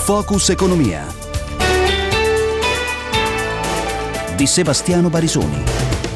Focus Economia di Sebastiano Barisoni.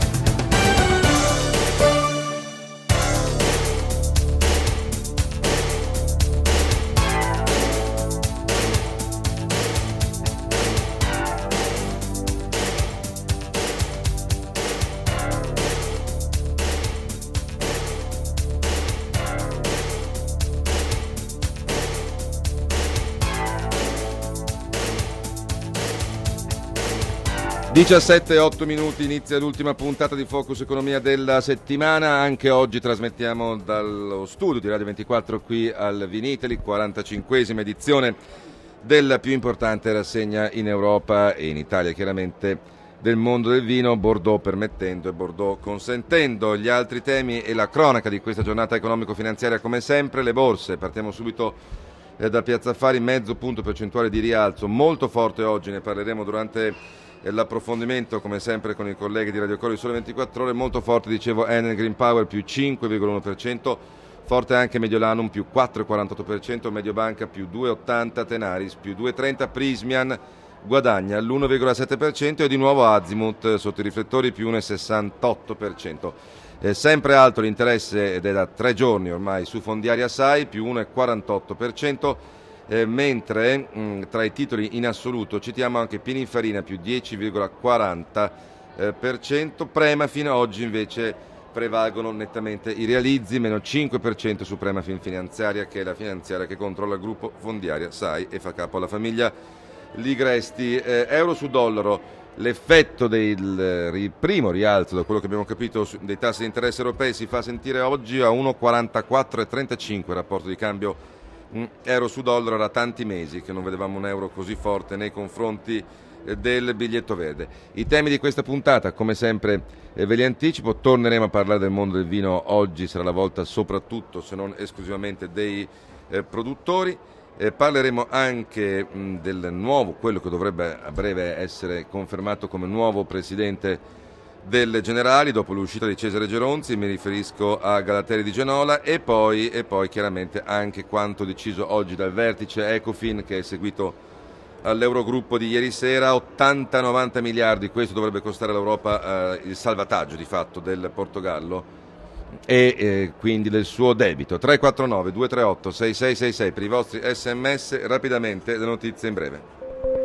Diciassette e 8 minuti, inizia l'ultima puntata di Focus Economia della settimana. Anche oggi trasmettiamo dallo studio di Radio 24 qui al Vinitaly, 45esima edizione della più importante rassegna in Europa e in Italia, chiaramente, del mondo del vino, Bordeaux permettendo e Bordeaux consentendo. Gli altri temi e la cronaca di questa giornata economico-finanziaria, come sempre, le borse. Partiamo subito da Piazza Affari, mezzo punto percentuale di rialzo, molto forte oggi, ne parleremo durante l'approfondimento, come sempre, con i colleghi di Radio Coro di Sole 24 Ore. Molto forte, dicevo, Enel Green Power più 5,1%, forte anche Mediolanum più 4,48%, Mediobanca più 2,80%, Tenaris più 2,30%, Prismian guadagna l'1,7% e di nuovo Azimut sotto i riflettori più 1,68%. Sempre alto l'interesse, ed è da 3 giorni ormai, su Fondiaria SAI più 1,48%. Mentre tra i titoli in assoluto citiamo anche Pininfarina più 10,40%, Premafin. Oggi invece prevalgono nettamente i realizzi, meno 5% su Premafin Finanziaria, che è la finanziaria che controlla il gruppo Fondiaria SAI e fa capo alla famiglia Ligresti. Euro su dollaro, l'effetto del primo rialzo, da quello che abbiamo capito, dei tassi di interesse europei si fa sentire oggi a 1,4435 il rapporto di cambio euro su dollaro. Era tanti mesi che non vedevamo un euro così forte nei confronti del biglietto verde. I temi di questa puntata, come sempre, ve li anticipo. Torneremo a parlare del mondo del vino. Oggi sarà la volta soprattutto, se non esclusivamente, dei produttori. Parleremo anche del nuovo, quello che dovrebbe a breve essere confermato come nuovo presidente del Generali dopo l'uscita di Cesare Geronzi. Mi riferisco a Galateri di Genola e poi chiaramente anche quanto deciso oggi dal vertice Ecofin, che è seguito all'Eurogruppo di ieri sera. 80-90 miliardi, questo dovrebbe costare all'Europa il salvataggio di fatto del Portogallo e quindi del suo debito. 349-238-6666 per i vostri sms. Rapidamente le notizie in breve.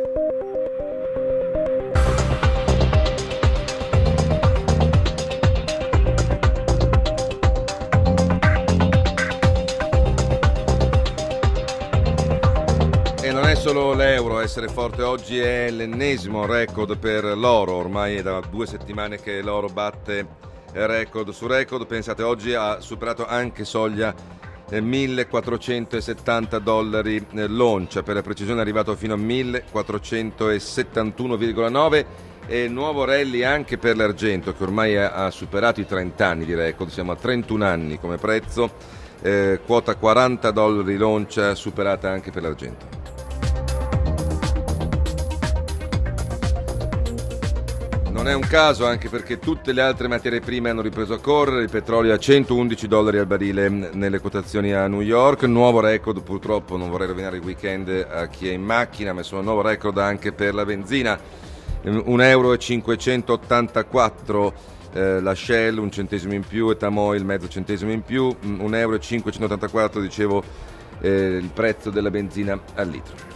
Solo l'euro a essere forte oggi, è l'ennesimo record per l'oro. Ormai è da 2 settimane che l'oro batte record su record. Pensate, oggi ha superato anche soglia $1.470 l'oncia, per la precisione è arrivato fino a 1.471,9, e nuovo rally anche per l'argento, che ormai ha superato i 30 anni di record. Siamo a 31 anni come prezzo, quota $40 l'oncia, superata anche per l'argento. Non è un caso, anche perché tutte le altre materie prime hanno ripreso a correre. Il petrolio a $111 al barile nelle quotazioni a New York, nuovo record. Purtroppo non vorrei rovinare il weekend a chi è in macchina, ma sono nuovo record anche per la benzina, €1,584 la Shell, 1 centesimo in più, e Tamoil mezzo centesimo in più, €1,584, dicevo, il prezzo della benzina al litro.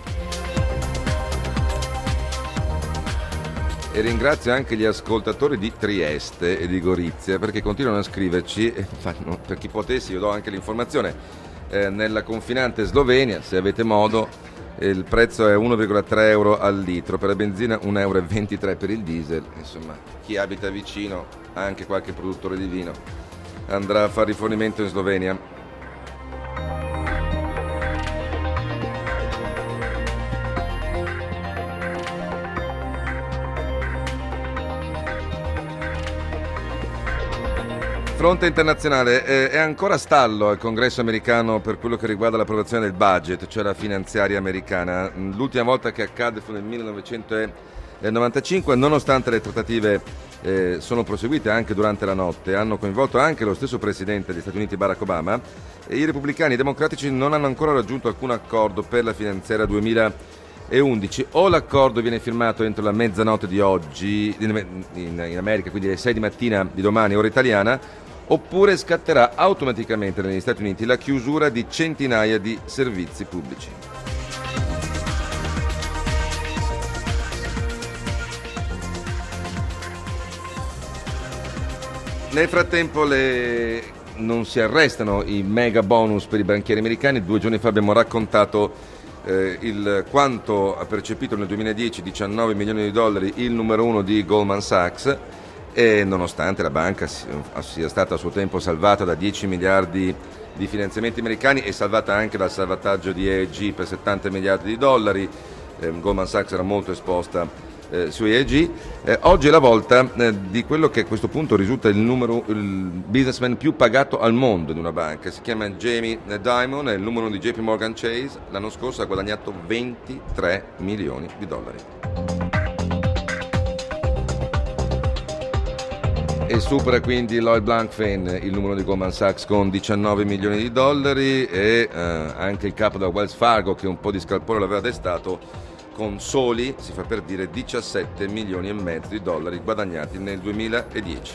E ringrazio anche gli ascoltatori di Trieste e di Gorizia, perché continuano a scriverci, per chi potessi io do anche l'informazione, nella confinante Slovenia, se avete modo, il prezzo è €1,3 al litro, per la benzina €1,23 per il diesel. Insomma, chi abita vicino, anche qualche produttore di vino, andrà a fare rifornimento in Slovenia. Fronte internazionale, è ancora stallo al Congresso americano per quello che riguarda l'approvazione del budget, cioè la finanziaria americana. L'ultima volta che accadde fu nel 1995, nonostante le trattative sono proseguite anche durante la notte, hanno coinvolto anche lo stesso presidente degli Stati Uniti, Barack Obama, e i repubblicani e i democratici non hanno ancora raggiunto alcun accordo per la finanziaria 2017. 11. O l'accordo viene firmato entro la mezzanotte di oggi in America, quindi alle 6 di mattina di domani, ora italiana, oppure scatterà automaticamente negli Stati Uniti la chiusura di centinaia di servizi pubblici. Nel frattempo non si arrestano i mega bonus per i banchieri americani. 2 giorni fa abbiamo raccontato quanto ha percepito nel 2010, 19 milioni di dollari, il numero 1 di Goldman Sachs, e nonostante la banca sia stata a suo tempo salvata da 10 miliardi di finanziamenti americani e salvata anche dal salvataggio di EEG per 70 miliardi di dollari, Goldman Sachs era molto esposta su EEG. Oggi è la volta di quello che a questo punto risulta il businessman più pagato al mondo di una banca. Si chiama Jamie Dimon, è il numero 1 di JP Morgan Chase. L'anno scorso ha guadagnato 23 milioni di dollari. E supera quindi Lloyd Blankfein, il numero di Goldman Sachs, con 19 milioni di dollari, e anche il capo da Wells Fargo, che un po' di scalpore l'aveva destato, con soli, si fa per dire, 17 milioni e mezzo di dollari guadagnati nel 2010.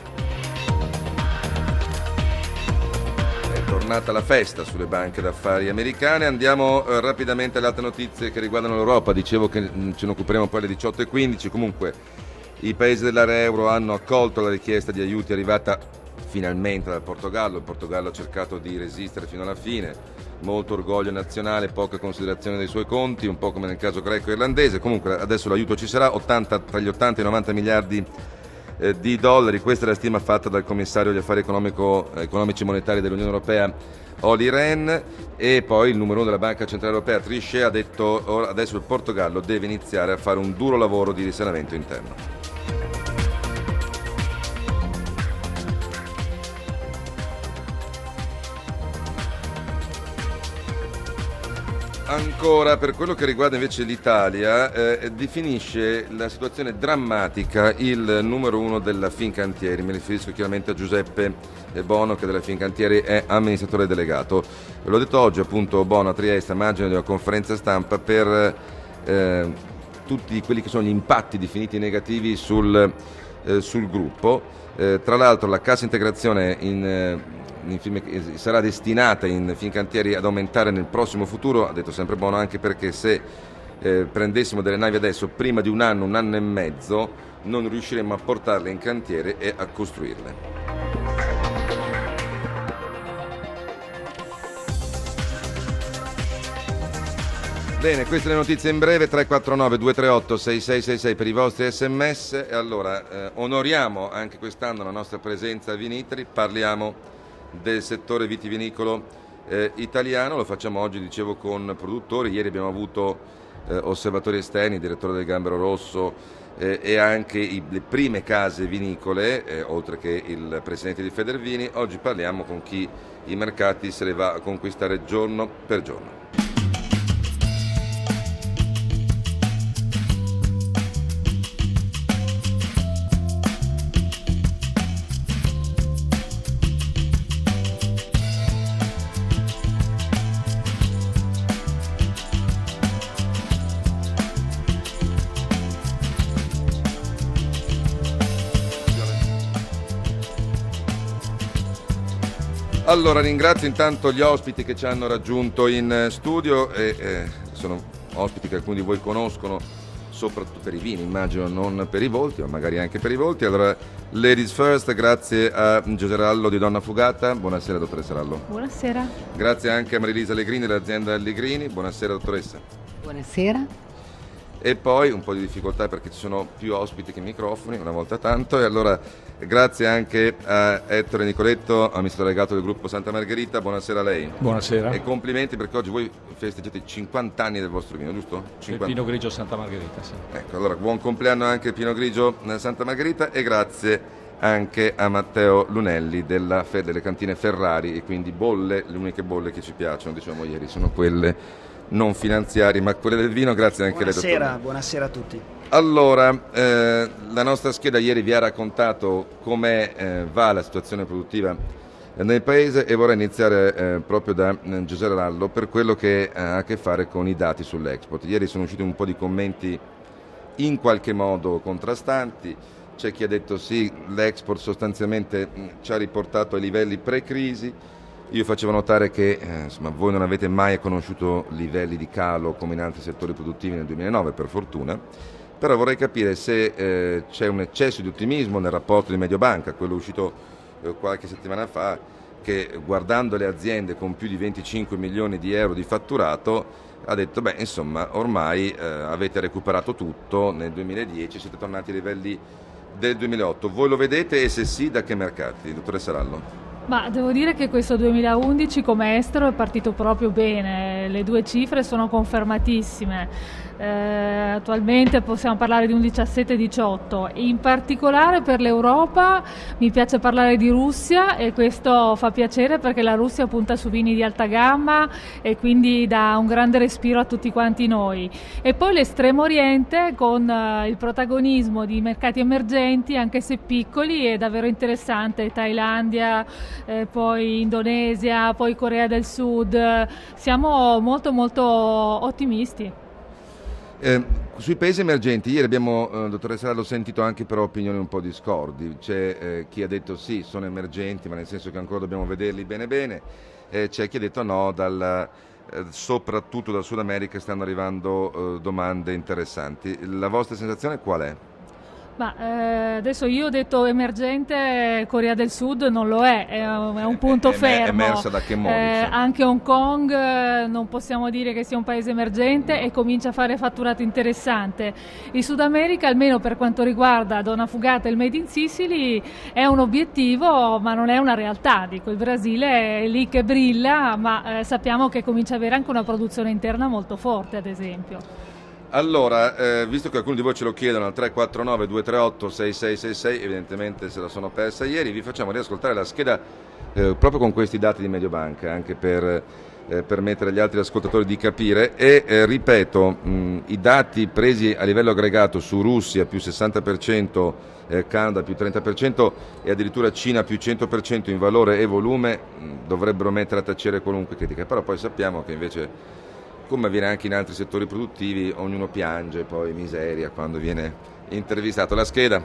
È tornata la festa sulle banche d'affari americane. Andiamo rapidamente alle altre notizie che riguardano l'Europa. Dicevo che ce ne occuperemo poi alle 18:15. Comunque i paesi dell'area euro hanno accolto la richiesta di aiuti arrivata finalmente dal Portogallo. Il Portogallo ha cercato di resistere fino alla fine. Molto orgoglio nazionale, poca considerazione dei suoi conti, un po' come nel caso greco e irlandese. Comunque adesso l'aiuto ci sarà, tra gli 80 e i 90 miliardi di dollari. Questa è la stima fatta dal commissario agli affari economici e monetari dell'Unione Europea, Olli Rehn, e poi il numero 1 della Banca Centrale Europea, Trichet, ha detto adesso il Portogallo deve iniziare a fare un duro lavoro di risanamento interno. Ancora, per quello che riguarda invece l'Italia, definisce la situazione drammatica il numero 1 della Fincantieri. Mi riferisco chiaramente a Giuseppe Bono, che della Fincantieri è amministratore delegato. L'ho detto oggi appunto Bono a Trieste, a margine di una conferenza stampa, per tutti quelli che sono gli impatti definiti negativi sul gruppo. Tra l'altro la cassa integrazione sarà destinata in Fincantieri ad aumentare nel prossimo futuro, ha detto sempre Bono, anche perché se prendessimo delle navi adesso, prima di un anno e mezzo, non riusciremmo a portarle in cantiere e a costruirle. Bene, queste le notizie in breve. 349-238-6666 per i vostri sms. E allora onoriamo anche quest'anno la nostra presenza a Vinitali, parliamo del settore vitivinicolo italiano. Lo facciamo oggi, dicevo, con produttori. Ieri abbiamo avuto osservatori esterni, il direttore del Gambero Rosso e anche le prime case vinicole, oltre che il presidente di Federvini. Oggi parliamo con chi i mercati se le va a conquistare giorno per giorno. Allora, ringrazio intanto gli ospiti che ci hanno raggiunto in studio e sono ospiti che alcuni di voi conoscono, soprattutto per i vini, immagino, non per i volti, o magari anche per i volti. Allora, ladies first, grazie a Giuseppe Rallo di Donna Fugata. Buonasera, dottoressa Rallo. Buonasera. Grazie anche a Marilisa Allegrini dell'azienda Allegrini. Buonasera, dottoressa. Buonasera. E poi un po' di difficoltà perché ci sono più ospiti che microfoni, una volta tanto, e allora grazie anche a Ettore Nicoletto, amministratore delegato del gruppo Santa Margherita. Buonasera a lei. Buonasera. E complimenti perché oggi voi festeggiate 50 anni del vostro vino, giusto? 50. Il Pinot Grigio Santa Margherita, sì. Ecco, allora buon compleanno anche il Pinot Grigio Santa Margherita, e grazie anche a Matteo Lunelli delle cantine Ferrari. E quindi bolle, le uniche bolle che ci piacciono, diciamo ieri, sono quelle non finanziarie ma quelle del vino. Grazie anche a lei, dottore. Buonasera a tutti. Allora, la nostra scheda ieri vi ha raccontato come va la situazione produttiva nel paese, e vorrei iniziare proprio da Giuseppe Rallo per quello che ha a che fare con i dati sull'export. Ieri sono usciti un po' di commenti in qualche modo contrastanti. C'è chi ha detto sì, l'export sostanzialmente ci ha riportato ai livelli pre-crisi. Io facevo notare che voi non avete mai conosciuto livelli di calo come in altri settori produttivi nel 2009, per fortuna, però vorrei capire se c'è un eccesso di ottimismo nel rapporto di Mediobanca, quello uscito qualche settimana fa, che guardando le aziende con più di 25 milioni di euro di fatturato ha detto ormai avete recuperato tutto nel 2010, siete tornati ai livelli del 2008. Voi lo vedete, e se sì, da che mercati, dottoressa Rallo? Ma devo dire che questo 2011 come estero è partito proprio bene, le 2 cifre sono confermatissime. Attualmente possiamo parlare di un 17-18. In particolare per l'Europa mi piace parlare di Russia, e questo fa piacere perché la Russia punta su vini di alta gamma e quindi dà un grande respiro a tutti quanti noi. E poi l'Estremo Oriente con il protagonismo di mercati emergenti, anche se piccoli, è davvero interessante. Thailandia, poi Indonesia, poi Corea del Sud. Siamo molto molto ottimisti. Sui paesi emergenti, ieri abbiamo, dottoressa Rallo, sentito anche però opinioni un po' discordi. C'è chi ha detto sì, sono emergenti, ma nel senso che ancora dobbiamo vederli bene, c'è chi ha detto no, soprattutto dal Sud America stanno arrivando domande interessanti. La vostra sensazione qual è? Adesso io ho detto emergente, Corea del Sud non lo è un punto fermo. È emersa da che modo? Anche Hong Kong non possiamo dire che sia un paese emergente e comincia a fare fatturato interessante. Il Sud America, almeno per quanto riguarda Donna Fugata e il Made in Sicily, è un obiettivo ma non è una realtà. Dico, il Brasile è lì che brilla, ma sappiamo che comincia ad avere anche una produzione interna molto forte, ad esempio. Allora, visto che alcuni di voi ce lo chiedono al 349 238 6666, evidentemente se la sono persa ieri, vi facciamo riascoltare la scheda proprio con questi dati di Mediobanca, anche per permettere agli altri ascoltatori di capire. E ripeto, i dati presi a livello aggregato su Russia più 60%, Canada più 30% e addirittura Cina più 100% in valore e volume dovrebbero mettere a tacere qualunque critica, però poi sappiamo che invece, come avviene anche in altri settori produttivi, ognuno piange poi miseria quando viene intervistato. La scheda.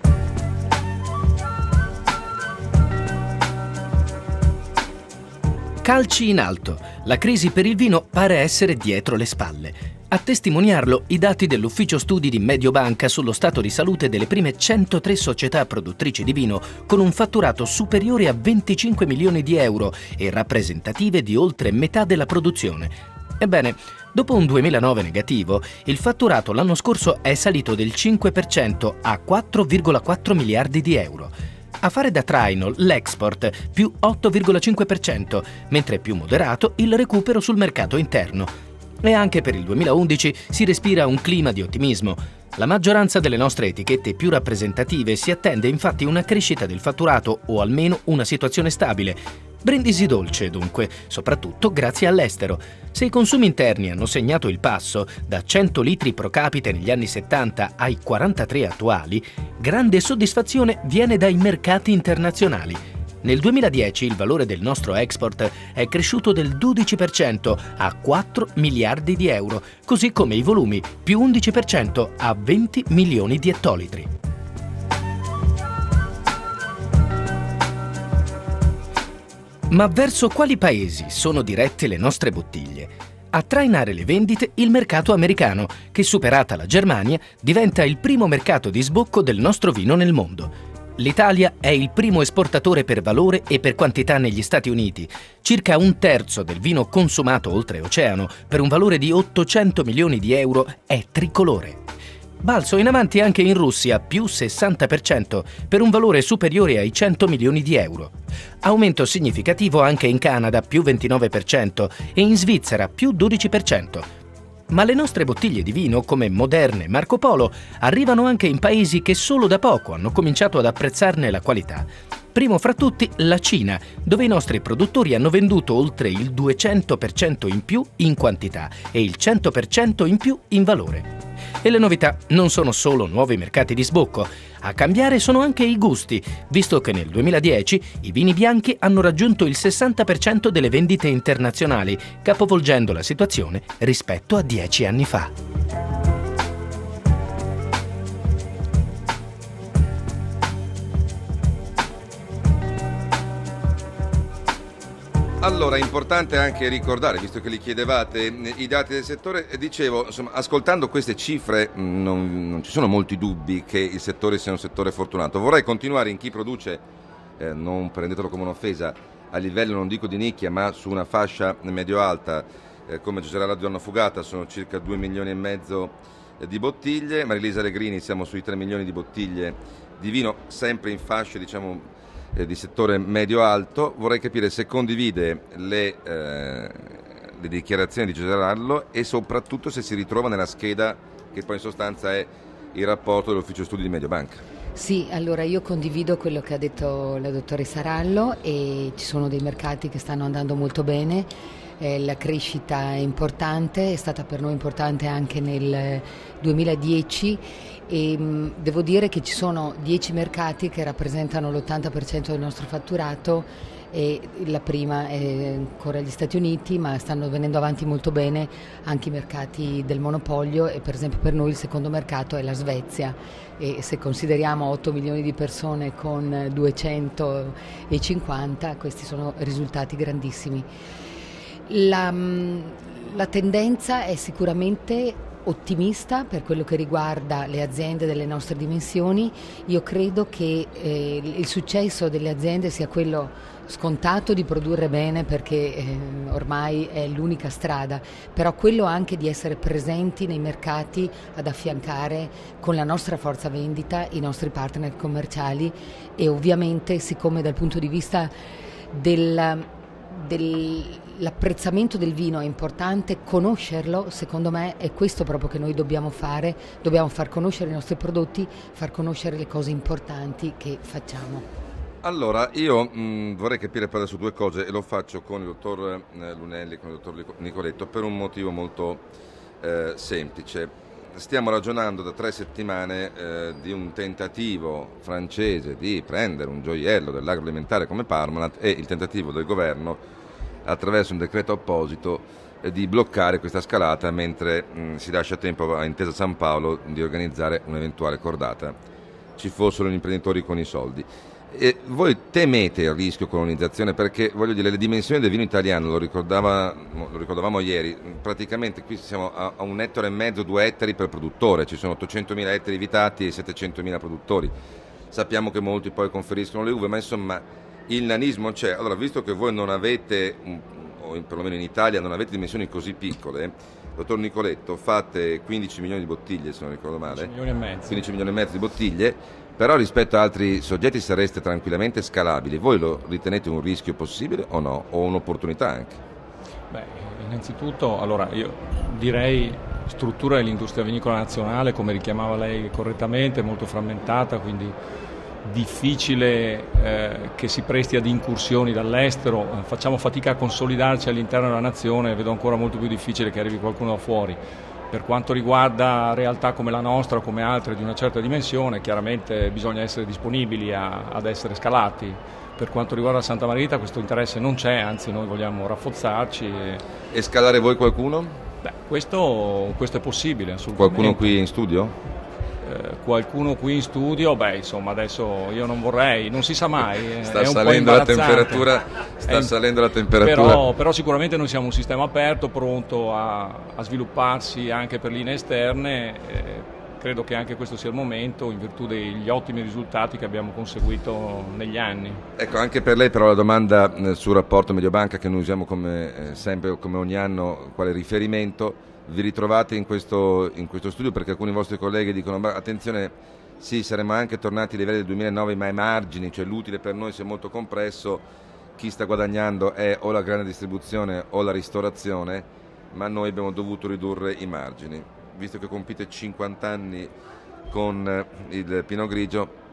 Calci in alto. La crisi per il vino pare essere dietro le spalle. A testimoniarlo i dati dell'ufficio studi di Mediobanca sullo stato di salute delle prime 103 società produttrici di vino con un fatturato superiore a 25 milioni di euro e rappresentative di oltre metà della produzione. Ebbene, dopo un 2009 negativo, il fatturato l'anno scorso è salito del 5% a 4,4 miliardi di euro. A fare da traino l'export più 8,5%, mentre è più moderato il recupero sul mercato interno. E anche per il 2011 si respira un clima di ottimismo. La maggioranza delle nostre etichette più rappresentative si attende infatti una crescita del fatturato o almeno una situazione stabile. Brindisi dolce, dunque, soprattutto grazie all'estero. Se i consumi interni hanno segnato il passo da 100 litri pro capite negli anni 70 ai 43 attuali, grande soddisfazione viene dai mercati internazionali. Nel 2010 il valore del nostro export è cresciuto del 12% a 4 miliardi di euro, così come i volumi, più 11% a 20 milioni di ettolitri. Ma verso quali paesi sono dirette le nostre bottiglie? A trainare le vendite il mercato americano, che superata la Germania diventa il primo mercato di sbocco del nostro vino nel mondo. L'Italia è il primo esportatore per valore e per quantità negli Stati Uniti. Circa un terzo del vino consumato oltreoceano, per un valore di 800 milioni di euro, è tricolore. Balzo in avanti anche in Russia, più 60%, per un valore superiore ai 100 milioni di euro. Aumento significativo anche in Canada, più 29%, e in Svizzera, più 12%. Ma le nostre bottiglie di vino, come Moderne e Marco Polo, arrivano anche in paesi che solo da poco hanno cominciato ad apprezzarne la qualità. Primo fra tutti la Cina, dove i nostri produttori hanno venduto oltre il 200% in più in quantità e il 100% in più in valore. E le novità non sono solo nuovi mercati di sbocco. A cambiare sono anche i gusti, visto che nel 2010 i vini bianchi hanno raggiunto il 60% delle vendite internazionali, capovolgendo la situazione rispetto a 10 anni fa. Allora, è importante anche ricordare, visto che li chiedevate, i dati del settore. Dicevo, insomma, ascoltando queste cifre non ci sono molti dubbi che il settore sia un settore fortunato. Vorrei continuare in chi produce, non prendetelo come un'offesa, a livello non dico di nicchia, ma su una fascia medio-alta, come Giuseppe Giorno Fugata, sono circa 2,5 milioni di bottiglie, Marilisa Allegrini siamo sui 3 milioni di bottiglie di vino, sempre in fasce, diciamo, di settore medio-alto. Vorrei capire se condivide le dichiarazioni di Giuseppe Rallo e soprattutto se si ritrova nella scheda che poi in sostanza è il rapporto dell'ufficio studi di Mediobanca. Sì, allora io condivido quello che ha detto la dottoressa Rallo e ci sono dei mercati che stanno andando molto bene, la crescita è importante, è stata per noi importante anche nel 2010 e devo dire che ci sono 10 mercati che rappresentano l'80% del nostro fatturato e la prima è ancora gli Stati Uniti, ma stanno venendo avanti molto bene anche i mercati del monopolio e per esempio per noi il secondo mercato è la Svezia e se consideriamo 8 milioni di persone con 250 questi sono risultati grandissimi. La tendenza è sicuramente ottimista per quello che riguarda le aziende delle nostre dimensioni. Io credo che il successo delle aziende sia quello scontato di produrre bene perché ormai è l'unica strada, però quello anche di essere presenti nei mercati ad affiancare con la nostra forza vendita i nostri partner commerciali e ovviamente siccome dal punto di vista l'apprezzamento del vino è importante, conoscerlo secondo me è questo proprio che noi dobbiamo fare, dobbiamo far conoscere i nostri prodotti, far conoscere le cose importanti che facciamo. Allora, io vorrei capire però su due cose e lo faccio con il dottor Lunelli e con il dottor Nicoletto per un motivo molto semplice. Stiamo ragionando da 3 settimane di un tentativo francese di prendere un gioiello dell'agroalimentare come Parmalat e il tentativo del governo attraverso un decreto apposito di bloccare questa scalata mentre si lascia tempo a Intesa San Paolo di organizzare un'eventuale cordata. Ci fossero gli imprenditori con i soldi. E voi temete il rischio colonizzazione perché, voglio dire, le dimensioni del vino italiano, lo ricordavamo ieri, praticamente qui siamo a 1,5 ettari, 2 ettari per produttore, ci sono 800.000 ettari vitati e 700.000 produttori. Sappiamo che molti poi conferiscono le uve, ma insomma il nanismo c'è. Allora, visto che voi non avete, o perlomeno in Italia, non avete dimensioni così piccole, dottor Nicoletto, fate 15 milioni di bottiglie, se non ricordo male. 15 milioni e mezzo di bottiglie. Però rispetto a altri soggetti sareste tranquillamente scalabili. Voi lo ritenete un rischio possibile o no? O un'opportunità anche? Beh, innanzitutto, allora io direi struttura dell'industria vinicola nazionale, come richiamava lei correttamente, molto frammentata, quindi difficile che si presti ad incursioni dall'estero, facciamo fatica a consolidarci all'interno della nazione, vedo ancora molto più difficile che arrivi qualcuno da fuori. Per quanto riguarda realtà come la nostra o come altre di una certa dimensione, chiaramente bisogna essere disponibili ad essere scalati. Per quanto riguarda Santa Margherita questo interesse non c'è, anzi noi vogliamo rafforzarci. E scalare voi qualcuno? Beh, questo è possibile, assolutamente. Qualcuno qui in studio? Qualcuno qui in studio, beh insomma adesso io non vorrei, non si sa mai. Sta salendo la temperatura, salendo la temperatura. Però sicuramente noi siamo un sistema aperto, pronto a svilupparsi anche per linee esterne, credo che anche questo sia il momento in virtù degli ottimi risultati che abbiamo conseguito negli anni. Ecco, anche per lei però la domanda sul rapporto Mediobanca che noi usiamo come sempre, come ogni anno, quale riferimento. Vi ritrovate in questo studio perché alcuni vostri colleghi dicono attenzione, sì, saremmo anche tornati ai livelli del 2009 ma ai margini, cioè l'utile per noi si è molto compresso, chi sta guadagnando è o la grande distribuzione o la ristorazione, ma noi abbiamo dovuto ridurre i margini. Visto che compite 50 anni con il Pinot Grigio,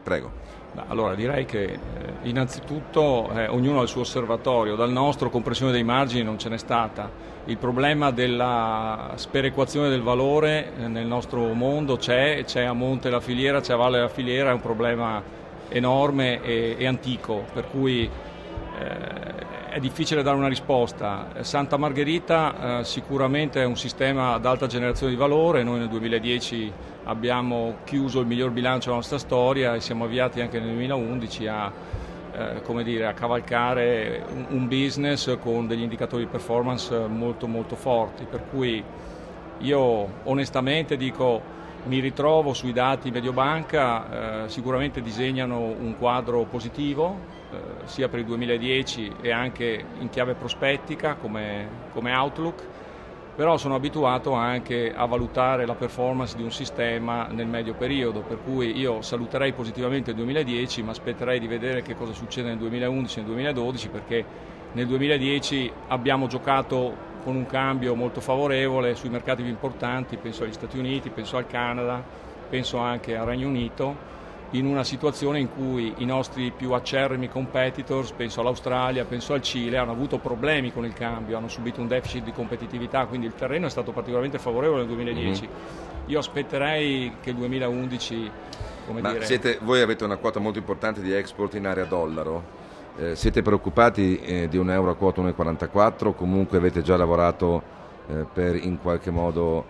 Prego. Allora direi che innanzitutto ognuno ha il suo osservatorio. Dal nostro compressione dei margini non ce n'è stata. Il problema della sperequazione del valore nel nostro mondo c'è a monte la filiera, c'è a valle la filiera, è un problema enorme e antico, per cui è difficile dare una risposta. Santa Margherita sicuramente è un sistema ad alta generazione di valore. Noi nel 2010 abbiamo chiuso il miglior bilancio della nostra storia e siamo avviati anche nel 2011 a cavalcare un business con degli indicatori di performance molto molto forti, per cui io onestamente dico mi ritrovo sui dati Mediobanca, sicuramente disegnano un quadro positivo sia per il 2010 e anche in chiave prospettica come outlook, però sono abituato anche a valutare la performance di un sistema nel medio periodo, per cui io saluterei positivamente il 2010, ma aspetterei di vedere che cosa succede nel 2011 e nel 2012, perché nel 2010 abbiamo giocato con un cambio molto favorevole sui mercati più importanti, penso agli Stati Uniti, penso al Canada, penso anche al Regno Unito, in una situazione in cui i nostri più acerrimi competitors, penso all'Australia, penso al Cile, hanno avuto problemi con il cambio, hanno subito un deficit di competitività, quindi il terreno è stato particolarmente favorevole nel 2010. Io aspetterei che il 2011, voi avete una quota molto importante di export in area dollaro, siete preoccupati di un euro a quota 1,44 o comunque avete già lavorato per in qualche modo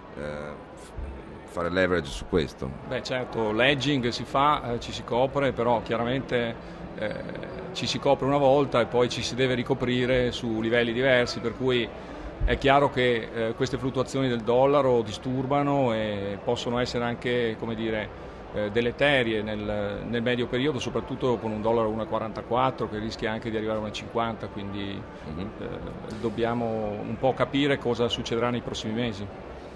fare leverage su questo? Certo, l'edging si fa, ci si copre, però chiaramente ci si copre una volta e poi ci si deve ricoprire su livelli diversi, per cui è chiaro che queste fluttuazioni del dollaro disturbano e possono essere anche, deleterie nel medio periodo, soprattutto con un dollaro 1,44 che rischia anche di arrivare a 1,50, quindi dobbiamo un po' capire cosa succederà nei prossimi mesi.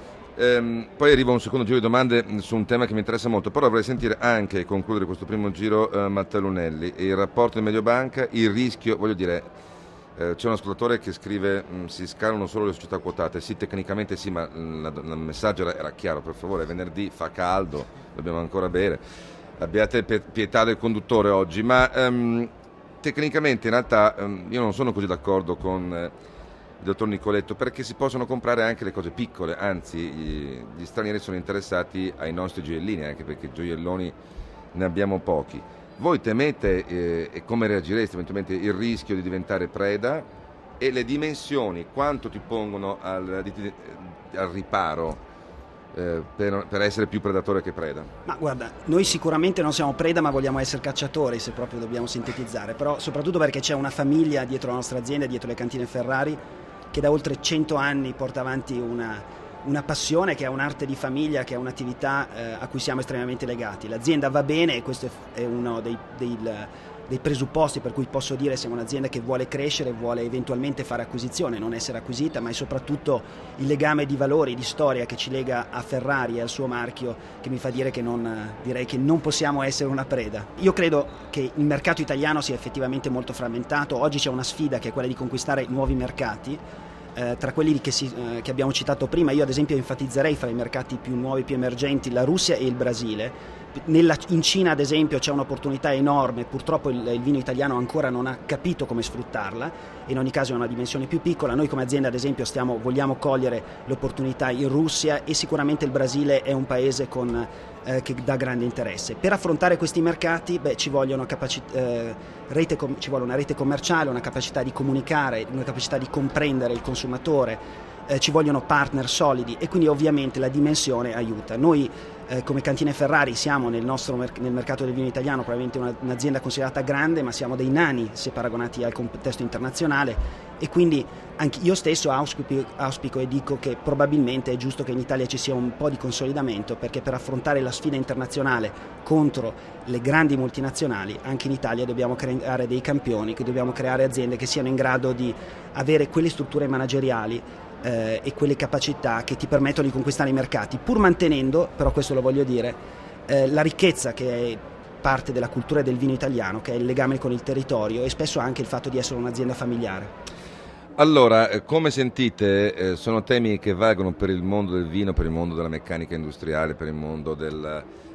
Poi arriva un secondo giro di domande su un tema che mi interessa molto, però vorrei sentire anche, concludere questo primo giro, Matteo Lunelli, il rapporto di Mediobanca, il rischio, c'è un ascoltatore che scrive si scalano solo le società quotate. Sì, tecnicamente sì, ma il messaggio era chiaro: per favore, venerdì fa caldo, dobbiamo ancora bere, abbiate pietà del conduttore oggi. Ma tecnicamente in realtà io non sono così d'accordo con il dottor Nicoletto, perché si possono comprare anche le cose piccole, anzi gli stranieri sono interessati ai nostri gioiellini, anche perché gioielloni ne abbiamo pochi. Voi temete e come reagireste eventualmente il rischio di diventare preda, e le dimensioni quanto ti pongono al riparo per essere più predatore che preda? Ma guarda, noi sicuramente non siamo preda, ma vogliamo essere cacciatori, se proprio dobbiamo sintetizzare, però soprattutto perché c'è una famiglia dietro la nostra azienda, dietro le cantine Ferrari, che da oltre 100 anni porta avanti una passione, che è un'arte di famiglia, che è un'attività a cui siamo estremamente legati. L'azienda va bene e questo è uno dei presupposti per cui posso dire siamo un'azienda che vuole crescere, vuole eventualmente fare acquisizione, non essere acquisita, ma è soprattutto il legame di valori, di storia che ci lega a Ferrari e al suo marchio che mi fa dire che direi che non possiamo essere una preda. Io credo che il mercato italiano sia effettivamente molto frammentato. Oggi c'è una sfida che è quella di conquistare nuovi mercati. Tra quelli che abbiamo citato prima, io ad esempio enfatizzerei fra i mercati più nuovi, più emergenti, la Russia e il Brasile. In Cina ad esempio c'è un'opportunità enorme, purtroppo il vino italiano ancora non ha capito come sfruttarla, in ogni caso è una dimensione più piccola. Noi come azienda ad esempio vogliamo cogliere l'opportunità in Russia, e sicuramente il Brasile è un paese che dà grande interesse. Per affrontare questi mercati ci vogliono ci vuole una rete commerciale, una capacità di comunicare, una capacità di comprendere il consumatore, ci vogliono partner solidi, e quindi ovviamente la dimensione aiuta. Noi come Cantine Ferrari siamo nel mercato del vino italiano probabilmente un'azienda considerata grande, ma siamo dei nani se paragonati al contesto internazionale, e quindi anche io stesso auspico e dico che probabilmente è giusto che in Italia ci sia un po' di consolidamento, perché per affrontare la sfida internazionale contro le grandi multinazionali anche in Italia dobbiamo creare dei campioni, che dobbiamo creare aziende che siano in grado di avere quelle strutture manageriali e quelle capacità che ti permettono di conquistare i mercati, pur mantenendo, però questo lo voglio dire, la ricchezza che è parte della cultura del vino italiano, che è il legame con il territorio e spesso anche il fatto di essere un'azienda familiare. Allora, come sentite, sono temi che valgono per il mondo del vino, per il mondo della meccanica industriale, per il mondo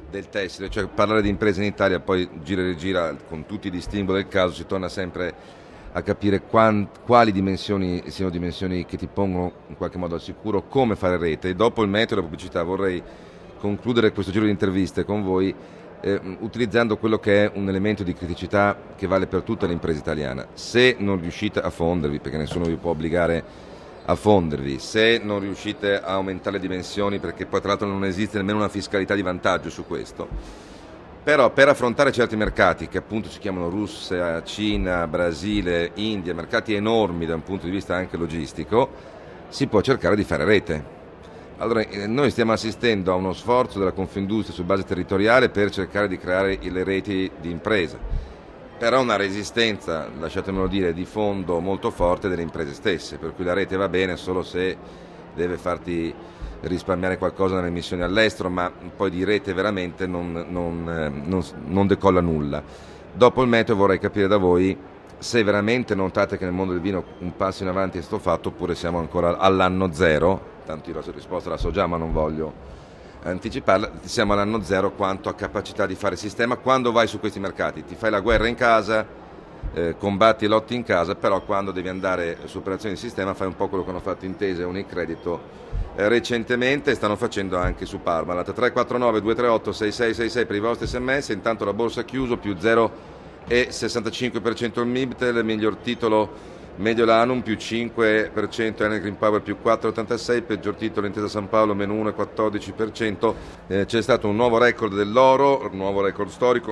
del tessile, cioè parlare di imprese in Italia, poi gira e rigira con tutti i distinguo del caso, si torna sempre a capire quali dimensioni siano dimensioni che ti pongono in qualche modo al sicuro, come fare rete. E dopo il metodo della pubblicità vorrei concludere questo giro di interviste con voi utilizzando quello che è un elemento di criticità che vale per tutta l'impresa italiana. Se non riuscite a fondervi, perché nessuno vi può obbligare a fondervi, se non riuscite a aumentare le dimensioni, perché poi tra l'altro non esiste nemmeno una fiscalità di vantaggio su questo, però per affrontare certi mercati che appunto si chiamano Russia, Cina, Brasile, India, mercati enormi da un punto di vista anche logistico, si può cercare di fare rete. Allora noi stiamo assistendo a uno sforzo della Confindustria su base territoriale per cercare di creare le reti di impresa, però una resistenza, lasciatemelo dire, di fondo molto forte delle imprese stesse, per cui la rete va bene solo se deve farti risparmiare qualcosa nelle missioni all'estero, ma poi di rete veramente non decolla nulla. Dopo il metodo vorrei capire da voi se veramente notate che nel mondo del vino un passo in avanti è stato fatto oppure siamo ancora all'anno zero. Tanto io la risposta la so già, ma non voglio anticiparla. Siamo all'anno zero quanto a capacità di fare sistema. Quando vai su questi mercati ti fai la guerra in casa, combatti e lotti in casa, però quando devi andare su operazioni di sistema fai un po' quello che hanno fatto Intesa e Unicredito recentemente, stanno facendo anche su Parmalat. 349 238 6666 per i vostri sms. Intanto la borsa ha chiuso più 0,65% il MIBTEL, miglior titolo Mediolanum più 5%, Enel Green Power più 4,86%, peggior titolo Intesa San Paolo meno 1,14%. C'è stato un nuovo record dell'oro, un nuovo record storico,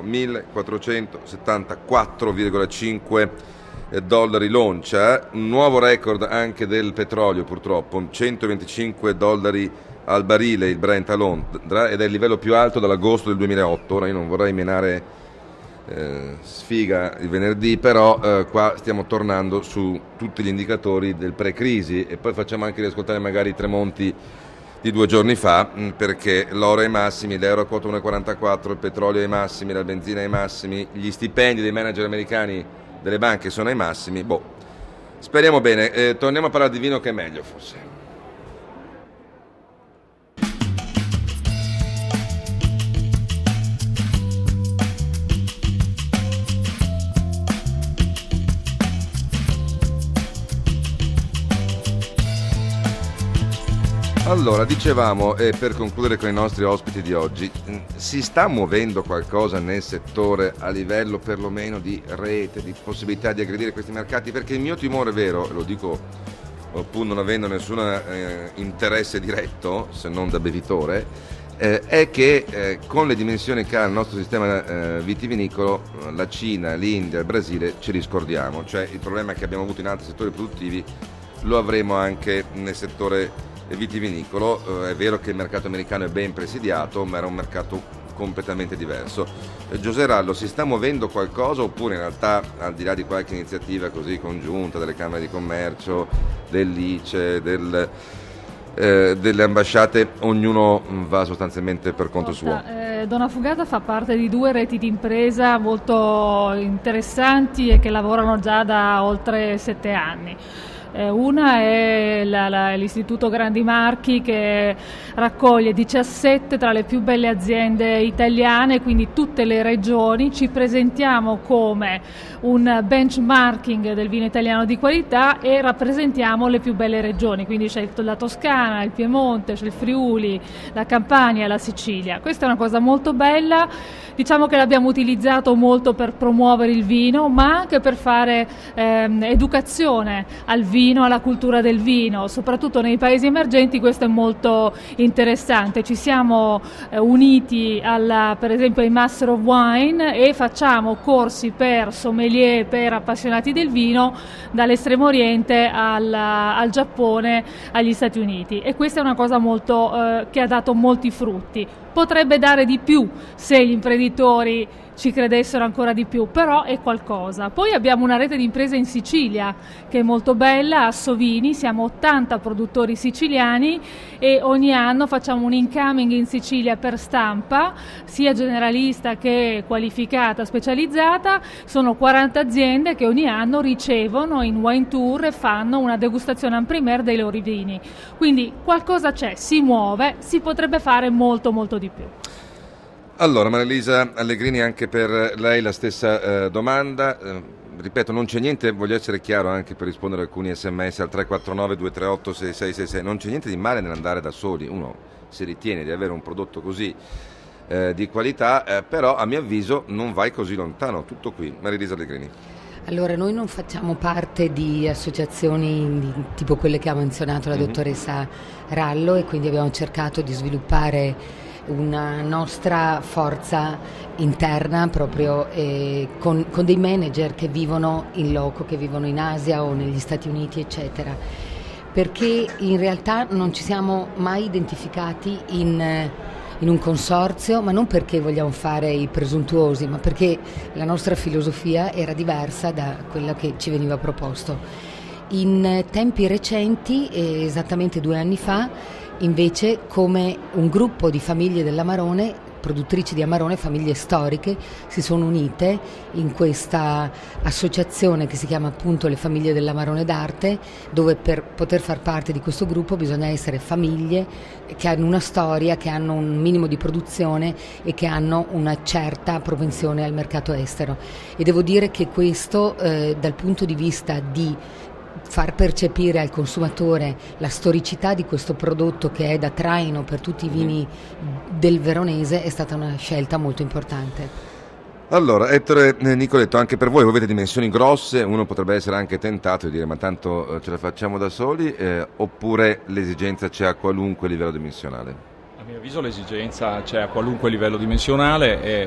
1.474,5 dollari l'oncia, un nuovo record anche del petrolio purtroppo, 125 dollari al barile il Brent a Londra, ed è il livello più alto dall'agosto del 2008. Ora io non vorrei menare sfiga il venerdì, però qua stiamo tornando su tutti gli indicatori del pre-crisi, e poi facciamo anche riascoltare magari i Tremonti di 2 giorni fa, perché l'oro è ai massimi, l'euro a quota 1,44, il petrolio è ai massimi, la benzina è ai massimi, gli stipendi dei manager americani delle banche sono ai massimi. Speriamo bene. Torniamo a parlare di vino, che è meglio forse. Allora, dicevamo, per concludere con i nostri ospiti di oggi, si sta muovendo qualcosa nel settore a livello perlomeno di rete, di possibilità di aggredire questi mercati? Perché il mio timore vero, lo dico pur non avendo nessun interesse diretto, se non da bevitore, è che con le dimensioni che ha il nostro sistema vitivinicolo, la Cina, l'India, il Brasile ci riscordiamo. Cioè il problema che abbiamo avuto in altri settori produttivi lo avremo anche nel settore vitivinicolo. È vero che il mercato americano è ben presidiato, ma era un mercato completamente diverso. Giuseppe Rallo, si sta muovendo qualcosa, oppure in realtà, al di là di qualche iniziativa così congiunta delle Camere di Commercio, dell'ICE, delle ambasciate, ognuno va sostanzialmente per conto suo? Donna Fugata fa parte di 2 reti di impresa molto interessanti e che lavorano già da oltre 7 anni. Una è l'Istituto Grandi Marchi, che raccoglie 17 tra le più belle aziende italiane, quindi tutte le regioni. Ci presentiamo come un benchmarking del vino italiano di qualità e rappresentiamo le più belle regioni, quindi c'è la Toscana, il Piemonte, c'è il Friuli, la Campania e la Sicilia. Questa è una cosa molto bella, diciamo che l'abbiamo utilizzato molto per promuovere il vino, ma anche per fare educazione al vino, alla cultura del vino, soprattutto nei paesi emergenti. Questo è molto interessante. Ci siamo uniti per esempio ai Master of Wine e facciamo corsi per sommelier, per appassionati del vino, dall'Estremo Oriente al Giappone, agli Stati Uniti, e questa è una cosa molto che ha dato molti frutti. Potrebbe dare di più se gli imprenditori ci credessero ancora di più, però è qualcosa. Poi abbiamo una rete di imprese in Sicilia che è molto bella, a Sovini, siamo 80 produttori siciliani e ogni anno facciamo un incoming in Sicilia per stampa, sia generalista che qualificata, specializzata. Sono 40 aziende che ogni anno ricevono in wine tour e fanno una degustazione en primeur dei loro vini. Quindi qualcosa c'è, si muove, si potrebbe fare molto molto di più. Allora, Maria-Elisa Allegrini, anche per lei la stessa domanda. Ripeto, non c'è niente, voglio essere chiaro anche per rispondere a alcuni sms al 349 238 6666, non c'è niente di male nell'andare da soli, uno si ritiene di avere un prodotto così di qualità, però a mio avviso non vai così lontano, tutto qui. Maria-Elisa Allegrini. Allora, noi non facciamo parte di associazioni tipo quelle che ha menzionato la dottoressa Rallo, e quindi abbiamo cercato di sviluppare una nostra forza interna proprio con dei manager che vivono in loco, che vivono in Asia o negli Stati Uniti, eccetera, perché in realtà non ci siamo mai identificati in un consorzio, ma non perché vogliamo fare i presuntuosi, ma perché la nostra filosofia era diversa da quella che ci veniva proposto. In tempi recenti, esattamente 2 anni fa, invece, come un gruppo di famiglie dell'Amarone, produttrici di Amarone, famiglie storiche, si sono unite in questa associazione che si chiama appunto le Famiglie dell'Amarone d'Arte, dove per poter far parte di questo gruppo bisogna essere famiglie che hanno una storia, che hanno un minimo di produzione e che hanno una certa propensione al mercato estero. E devo dire che questo dal punto di vista di far percepire al consumatore la storicità di questo prodotto, che è da traino per tutti i vini del veronese, è stata una scelta molto importante. Allora, Ettore Nicoletto, anche per voi avete dimensioni grosse, uno potrebbe essere anche tentato di dire ma tanto ce la facciamo da soli, oppure l'esigenza c'è a qualunque livello dimensionale? A mio avviso l'esigenza c'è a qualunque livello dimensionale e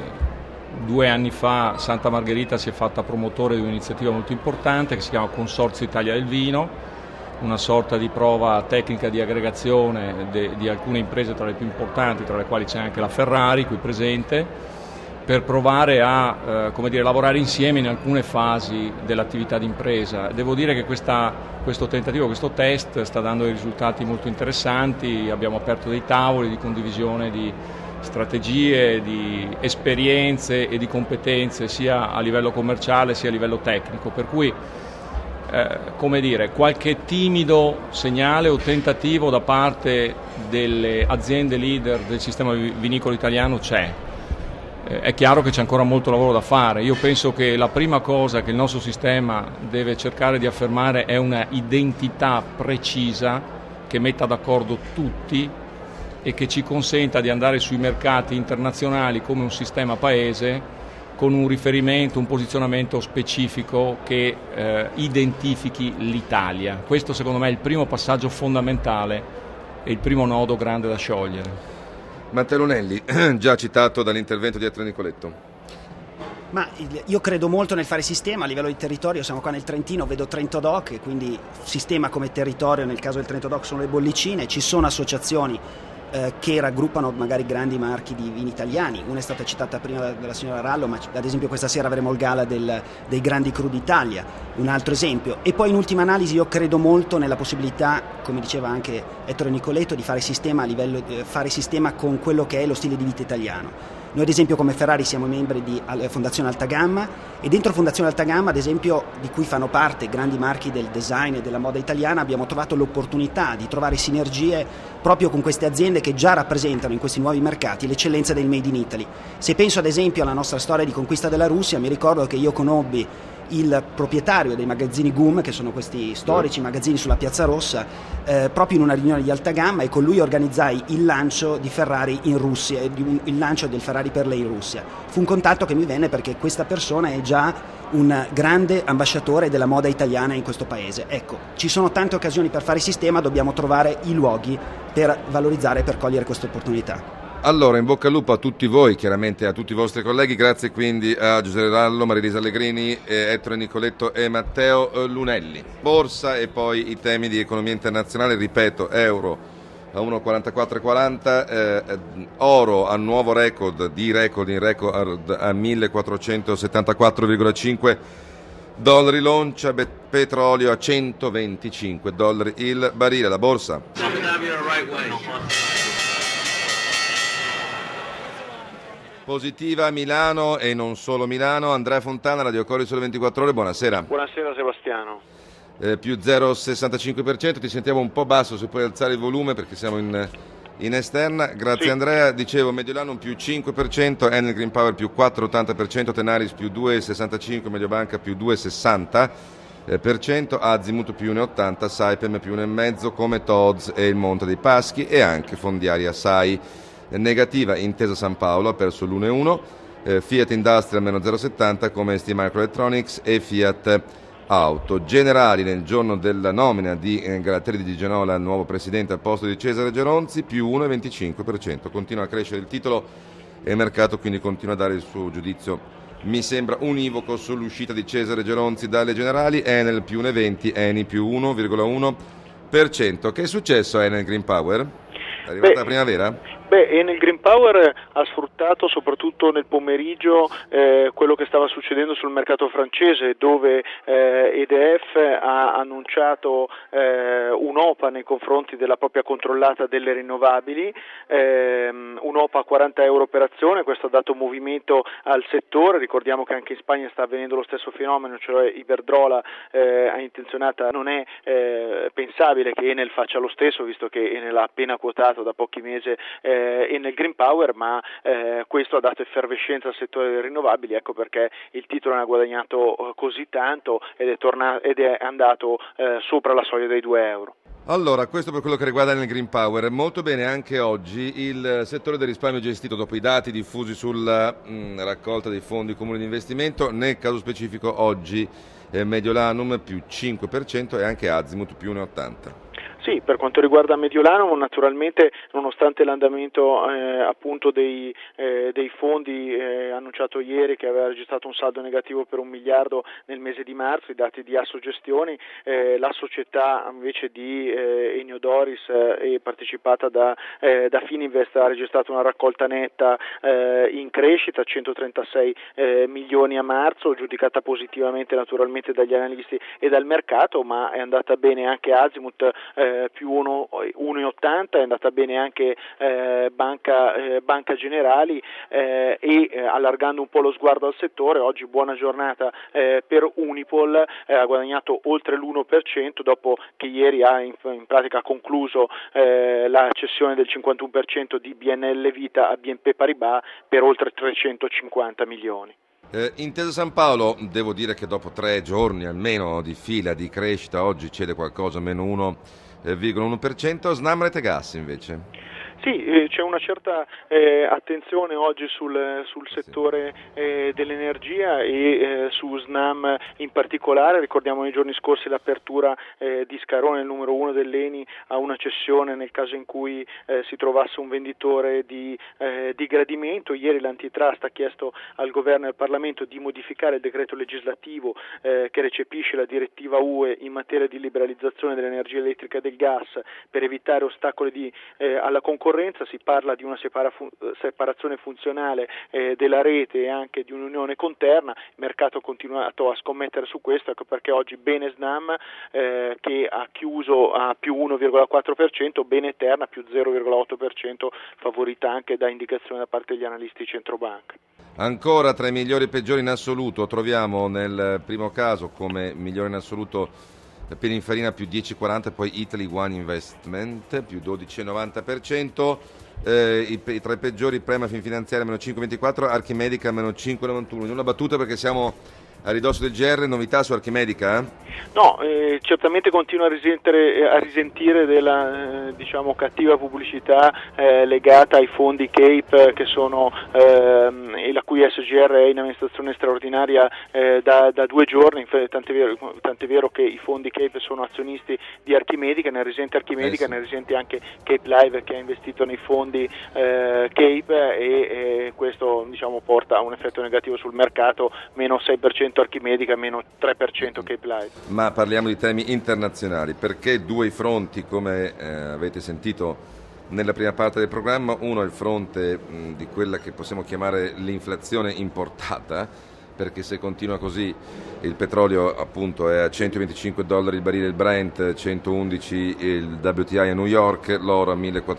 2 anni fa Santa Margherita si è fatta promotore di un'iniziativa molto importante che si chiama Consorzio Italia del Vino, una sorta di prova tecnica di aggregazione di alcune imprese tra le più importanti, tra le quali c'è anche la Ferrari qui presente, per provare a lavorare insieme in alcune fasi dell'attività d'impresa. Devo dire che questo tentativo, questo test sta dando dei risultati molto interessanti, abbiamo aperto dei tavoli di condivisione di strategie, di esperienze e di competenze sia a livello commerciale sia a livello tecnico, per cui qualche timido segnale o tentativo da parte delle aziende leader del sistema vinicolo italiano c'è. È chiaro che c'è ancora molto lavoro da fare. Io penso che la prima cosa che il nostro sistema deve cercare di affermare è una identità precisa che metta d'accordo tutti e che ci consenta di andare sui mercati internazionali come un sistema paese con un riferimento, un posizionamento specifico che identifichi l'Italia. Questo secondo me è il primo passaggio fondamentale e il primo nodo grande da sciogliere. Matteo Lunelli, già citato dall'intervento di Ettore Nicoletto. Ma io credo molto nel fare sistema a livello di territorio. Siamo qua nel Trentino, vedo Trento Doc, e quindi sistema come territorio, nel caso del Trento Doc sono le bollicine, ci sono associazioni che raggruppano magari grandi marchi di vini italiani. Una è stata citata prima dalla signora Rallo, ma ad esempio questa sera avremo il gala dei Grandi Cru d'Italia, un altro esempio. E poi in ultima analisi io credo molto nella possibilità, come diceva anche Ettore Nicoletto, di fare sistema fare sistema con quello che è lo stile di vita italiano. Noi ad esempio come Ferrari siamo membri di Fondazione Alta Gamma, e dentro Fondazione Alta Gamma, ad esempio, di cui fanno parte grandi marchi del design e della moda italiana, abbiamo trovato l'opportunità di trovare sinergie proprio con queste aziende che già rappresentano in questi nuovi mercati l'eccellenza del Made in Italy. Se penso ad esempio alla nostra storia di conquista della Russia, mi ricordo che io conobbi il proprietario dei magazzini GUM, che sono questi storici magazzini sulla Piazza Rossa, proprio in una riunione di alta gamma, e con lui organizzai il lancio di Ferrari in Russia, il lancio del Ferrari per lei in Russia. Fu un contatto che mi venne perché questa persona è già un grande ambasciatore della moda italiana in questo paese. Ecco, ci sono tante occasioni per fare sistema, dobbiamo trovare i luoghi per valorizzare e per cogliere queste opportunità. Allora, in bocca al lupo a tutti voi, chiaramente a tutti i vostri colleghi, grazie quindi a Giuseppe Rallo, Maria-Elisa Allegrini, Ettore Nicoletto e Matteo Lunelli. Borsa e poi i temi di economia internazionale, ripeto, euro a 1,4440, oro a nuovo record a 1474,5 dollari l'oncia, petrolio a 125 dollari il barile. La borsa. Positiva a Milano e non solo Milano. Andrea Fontana, Radio Cori Sole 24 Ore, buonasera. Buonasera Sebastiano. Più 0,65%, ti sentiamo un po' basso, se puoi alzare il volume perché siamo in In esterna, grazie Sì. Andrea, dicevo Mediolanum più 5%, Enel Green Power più 4,80%, Tenaris più 2,65%, Mediobanca più 2,60%, Azimut più 1,80%, Saipem più 1,5%, come Tod's e il Monte dei Paschi e anche Fondiaria SAI. Negativa Intesa San Paolo, ha perso l'1,1%, Fiat Industrial meno 0,70%, come ST Microelectronics e Fiat Auto. Generali nel giorno della nomina di Galateri di Genola, nuovo presidente al posto di Cesare Geronzi, più 1,25%. Continua a crescere il titolo e il mercato quindi continua a dare il suo giudizio, mi sembra univoco, sull'uscita di Cesare Geronzi dalle Generali. Enel più 1,20%, Eni più 1,1%. Che è successo a Enel Green Power? È arrivata la primavera? Enel Green Power ha sfruttato soprattutto nel pomeriggio quello che stava succedendo sul mercato francese, dove EDF ha annunciato un'OPA nei confronti della propria controllata delle rinnovabili, un'OPA a 40 euro per azione. Questo ha dato movimento al settore. Ricordiamo che anche in Spagna sta avvenendo lo stesso fenomeno, cioè Iberdrola ha intenzionata, non è pensabile che Enel faccia lo stesso, visto che Enel ha appena quotato da pochi mesi nel Green Power, ma questo ha dato effervescenza al settore delle rinnovabili, ecco perché il titolo ne ha guadagnato così tanto ed è andato sopra la soglia dei 2 euro. Allora, questo per quello che riguarda il Green Power. Molto bene anche oggi il settore del risparmio gestito, dopo i dati diffusi sulla raccolta dei fondi comuni di investimento. Nel caso specifico oggi Mediolanum più 5% e anche Azimut più 1,80%. Sì, per quanto riguarda Mediolanum, naturalmente nonostante l'andamento appunto dei fondi annunciato ieri, che aveva registrato un saldo negativo per 1 miliardo nel mese di marzo, i dati di Assogestioni, la società invece di Ennio Doris partecipata da Fininvest ha registrato una raccolta netta in crescita, 136 milioni a marzo, giudicata positivamente naturalmente dagli analisti e dal mercato, ma è andata bene anche Azimut più 1,80, è andata bene anche Banca Generali e allargando un po' lo sguardo al settore, oggi buona giornata per Unipol, ha guadagnato oltre l'1% dopo che ieri ha in pratica concluso la cessione del 51% di BNL Vita a BNP Paribas per oltre 350 milioni. Intesa San Paolo, devo dire che dopo 3 giorni almeno di fila di crescita, oggi cede qualcosa, meno 1,1%. Snam Rete Gas invece? Sì, c'è una certa attenzione oggi sul settore dell'energia e su Snam in particolare. Ricordiamo nei giorni scorsi l'apertura di Scarone, il numero 1 dell'Eni, a una cessione nel caso in cui si trovasse un venditore di gradimento. Ieri l'Antitrust ha chiesto al Governo e al Parlamento di modificare il decreto legislativo che recepisce la direttiva UE in materia di liberalizzazione dell'energia elettrica e del gas per evitare ostacoli alla concorrenza. Si parla di una separazione funzionale della rete e anche di un'unione conterna. Il mercato ha continuato a scommettere su questo, ecco perché oggi bene Snam che ha chiuso a più 1,4%, bene Terna più 0,8%, favorita anche da indicazioni da parte degli analisti centrobanca. Ancora tra i migliori e peggiori in assoluto troviamo nel primo caso come migliore in assoluto Pininfarina più 10,40%, poi Italy One Investment più 12,90%, tra i peggiori Prema Finfinanziaria meno 5,24%, Archimedica meno 5,91%. Una battuta perché siamo a ridosso del GR, novità su Archimedica? No, certamente continua a risentire della cattiva pubblicità legata ai fondi Cape che sono e la cui SGR è in amministrazione straordinaria da 2 giorni, tant'è vero che i fondi Cape sono azionisti di Archimedica, ne risente Archimedica, sì. Ne risente anche Cape Live che ha investito nei fondi Cape e questo porta a un effetto negativo sul mercato, meno 6% Archimedica, meno 3% Cape Live. Ma parliamo di temi internazionali, perché 2 i fronti, come avete sentito nella prima parte del programma. Uno è il fronte di quella che possiamo chiamare l'inflazione importata, perché se continua così il petrolio appunto è a $125 il barile, il Brent 111 il WTI a New York, l'oro a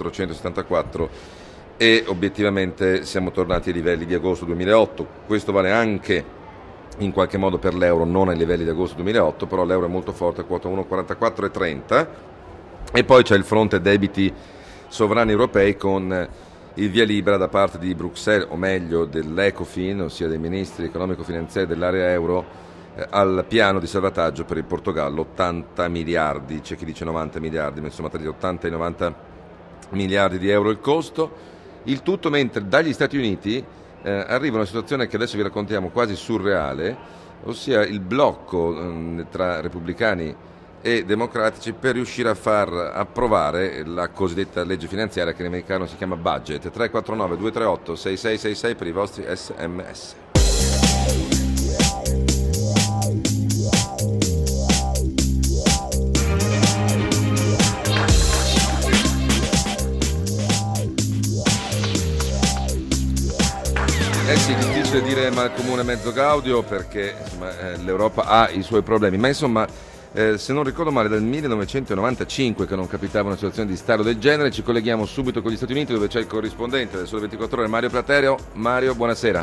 1474 e obiettivamente siamo tornati ai livelli di agosto 2008. Questo vale anche in qualche modo per l'euro, non ai livelli di agosto 2008, però l'euro è molto forte, quota 1,44,30. E poi c'è il fronte debiti sovrani europei con il via libera da parte di Bruxelles, o meglio dell'Ecofin, ossia dei ministri economico-finanziari dell'area euro, al piano di salvataggio per il Portogallo, 80 miliardi, c'è chi dice 90 miliardi, ma insomma tra gli 80 e i 90 miliardi di euro il costo, il tutto mentre dagli Stati Uniti arriva una situazione che adesso vi raccontiamo quasi surreale, ossia il blocco tra repubblicani e democratici per riuscire a far approvare la cosiddetta legge finanziaria che in americano si chiama budget. 349 238 6666 per i vostri SMS. Sì, è difficile dire mal comune mezzo gaudio perché insomma, l'Europa ha i suoi problemi, ma insomma se non ricordo male dal 1995 che non capitava una situazione di stallo del genere. Ci colleghiamo subito con gli Stati Uniti dove c'è il corrispondente del Sole 24 Ore, Mario Platerio. Mario, buonasera.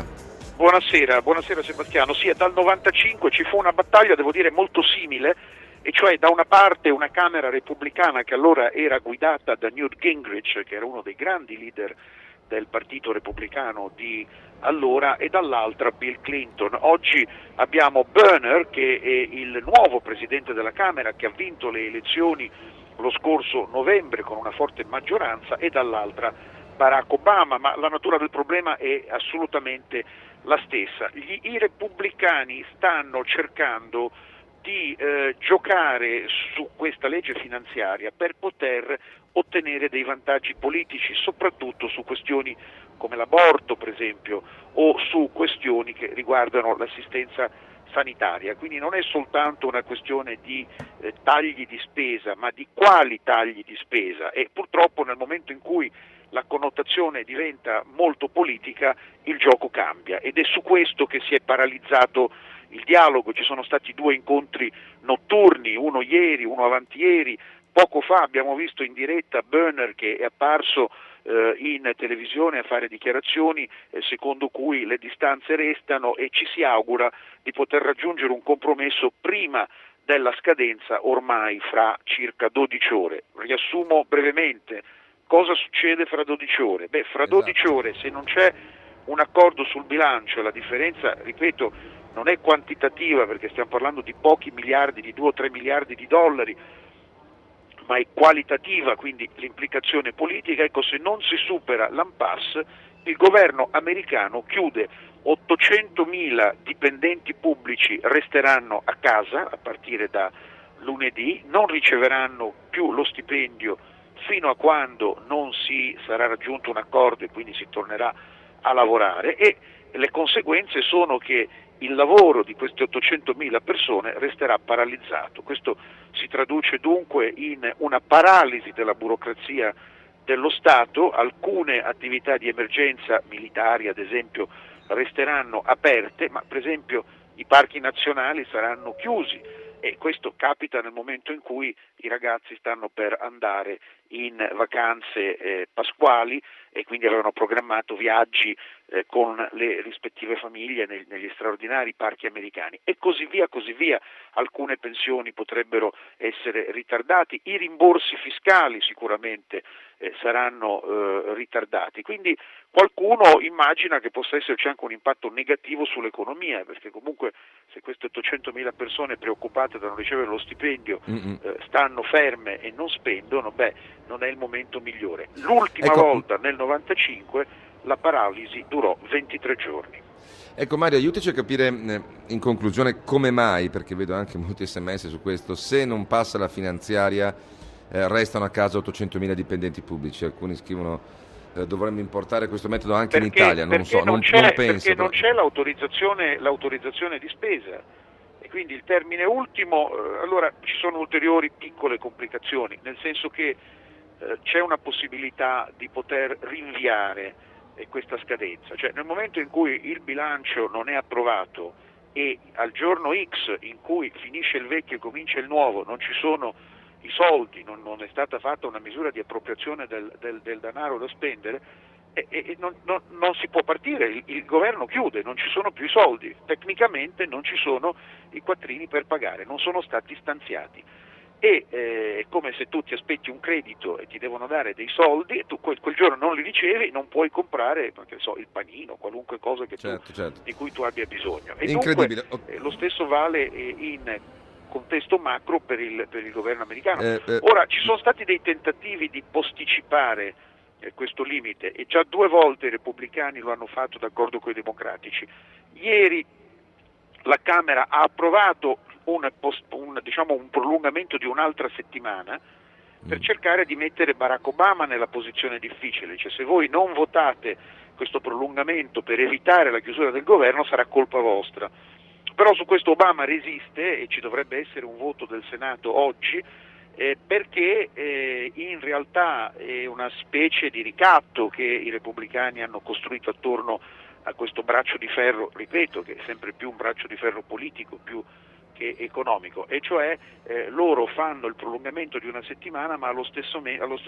Buonasera Sebastiano. Sì, dal 95 ci fu una battaglia, devo dire, molto simile, e cioè da una parte una Camera repubblicana che allora era guidata da Newt Gingrich, che era uno dei grandi leader del Partito Repubblicano di allora, e dall'altra Bill Clinton. Oggi abbiamo Boehner, che è il nuovo presidente della Camera, che ha vinto le elezioni lo scorso novembre con una forte maggioranza, e dall'altra Barack Obama, ma la natura del problema è assolutamente la stessa. I repubblicani stanno cercando di giocare su questa legge finanziaria per poter ottenere dei vantaggi politici, soprattutto su questioni come l'aborto, per esempio, o su questioni che riguardano l'assistenza sanitaria. Quindi non è soltanto una questione di tagli di spesa, ma di quali tagli di spesa, e purtroppo nel momento in cui la connotazione diventa molto politica il gioco cambia, ed è su questo che si è paralizzato il dialogo. Ci sono stati 2 incontri notturni, uno ieri, uno avanti ieri. Poco fa abbiamo visto in diretta Boehner che è apparso in televisione a fare dichiarazioni secondo cui le distanze restano, e ci si augura di poter raggiungere un compromesso prima della scadenza ormai fra circa 12 ore. Riassumo brevemente cosa succede fra 12 ore. Fra 12 ore, se non c'è un accordo sul bilancio, la differenza, ripeto, non è quantitativa perché stiamo parlando di pochi miliardi, di 2 o 3 miliardi di dollari, ma è qualitativa, quindi l'implicazione politica. Ecco, se non si supera l'impasse, il governo americano chiude 800.000 dipendenti pubblici, resteranno a casa a partire da lunedì, non riceveranno più lo stipendio fino a quando non si sarà raggiunto un accordo e quindi si tornerà a lavorare, e le conseguenze sono che il lavoro di queste 800.000 persone resterà paralizzato. Questo si traduce dunque in una paralisi della burocrazia dello Stato. Alcune attività di emergenza militari, ad esempio, resteranno aperte, ma per esempio i parchi nazionali saranno chiusi, e questo capita nel momento in cui i ragazzi stanno per andare in vacanze pasquali e quindi avevano programmato viaggi con le rispettive famiglie negli straordinari parchi americani, e così via. Alcune pensioni potrebbero essere ritardati, i rimborsi fiscali sicuramente saranno ritardati, quindi qualcuno immagina che possa esserci anche un impatto negativo sull'economia, perché comunque se queste 800.000 persone preoccupate da non ricevere lo stipendio stanno ferme e non spendono, non è il momento migliore. L'ultima volta nel 95 la paralisi durò 23 giorni. Ecco Mario, aiutaci a capire in conclusione come mai, perché vedo anche molti SMS su questo, se non passa la finanziaria restano a casa 800.000 dipendenti pubblici. Alcuni scrivono dovremmo importare questo metodo anche in Italia, non so, non penso. Perché non c'è l'autorizzazione di spesa, e quindi il termine ultimo, allora ci sono ulteriori piccole complicazioni, nel senso che c'è una possibilità di poter rinviare questa scadenza, cioè nel momento in cui il bilancio non è approvato e al giorno X in cui finisce il vecchio e comincia il nuovo non ci sono i soldi, non è stata fatta una misura di appropriazione del denaro da spendere, non si può partire, il governo chiude, non ci sono più i soldi, tecnicamente non ci sono i quattrini per pagare, non sono stati stanziati. e è come se tu ti aspetti un credito e ti devono dare dei soldi e tu quel giorno non li ricevi, non puoi comprare, perché il panino, qualunque cosa che certo. Di cui tu abbia bisogno. E incredibile. Dunque, lo stesso vale in contesto macro per il governo americano. Ora, ci sono stati dei tentativi di posticipare questo limite e già 2 volte i repubblicani lo hanno fatto d'accordo con i democratici. Ieri la Camera ha approvato un prolungamento di un'altra settimana per cercare di mettere Barack Obama nella posizione difficile, cioè se voi non votate questo prolungamento per evitare la chiusura del governo sarà colpa vostra. Però su questo Obama resiste e ci dovrebbe essere un voto del Senato oggi perché in realtà è una specie di ricatto che i repubblicani hanno costruito attorno a questo braccio di ferro, ripeto, che è sempre più un braccio di ferro politico più che economico, e cioè loro fanno il prolungamento di una settimana ma allo stesso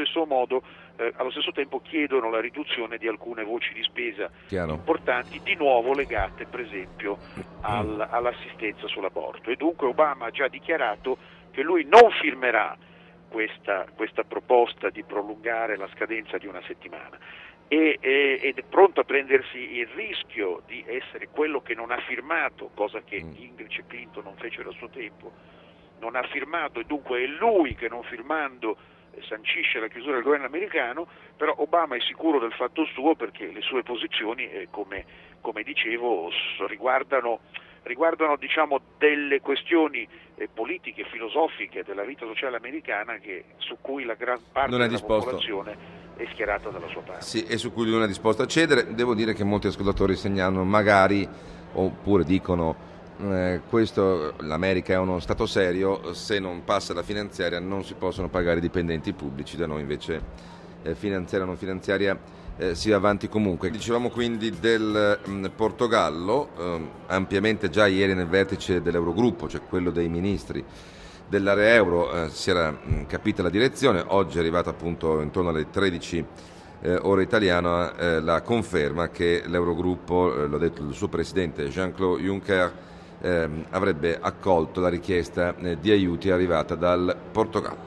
tempo chiedono la riduzione di alcune voci di spesa importanti, di nuovo legate per esempio all'assistenza sull'aborto. E dunque Obama ha già dichiarato che lui non firmerà questa proposta di prolungare la scadenza di una settimana ed è pronto a prendersi il rischio di essere quello che non ha firmato, cosa che Gingrich e Clinton non fecero a suo tempo, non ha firmato, e dunque è lui che non firmando sancisce la chiusura del governo americano. Però Obama è sicuro del fatto suo, perché le sue posizioni, come dicevo, riguardano diciamo delle questioni politiche, filosofiche della vita sociale americana su cui la gran parte della popolazione è schierata dalla sua parte. Sì, e su cui lui non è disposto a cedere. Devo dire che molti ascoltatori segnalano magari, oppure dicono questo, l'America è uno Stato serio, se non passa la finanziaria non si possono pagare i dipendenti pubblici, da noi invece finanziaria o non finanziaria si va avanti comunque. Dicevamo quindi del Portogallo, ampiamente già ieri nel vertice dell'Eurogruppo, cioè quello dei ministri dell'area euro, si era capita la direzione. Oggi è arrivata appunto intorno alle 13 ore italiana la conferma che l'Eurogruppo, l'ha detto il suo presidente Jean-Claude Juncker, avrebbe accolto la richiesta di aiuti arrivata dal Portogallo.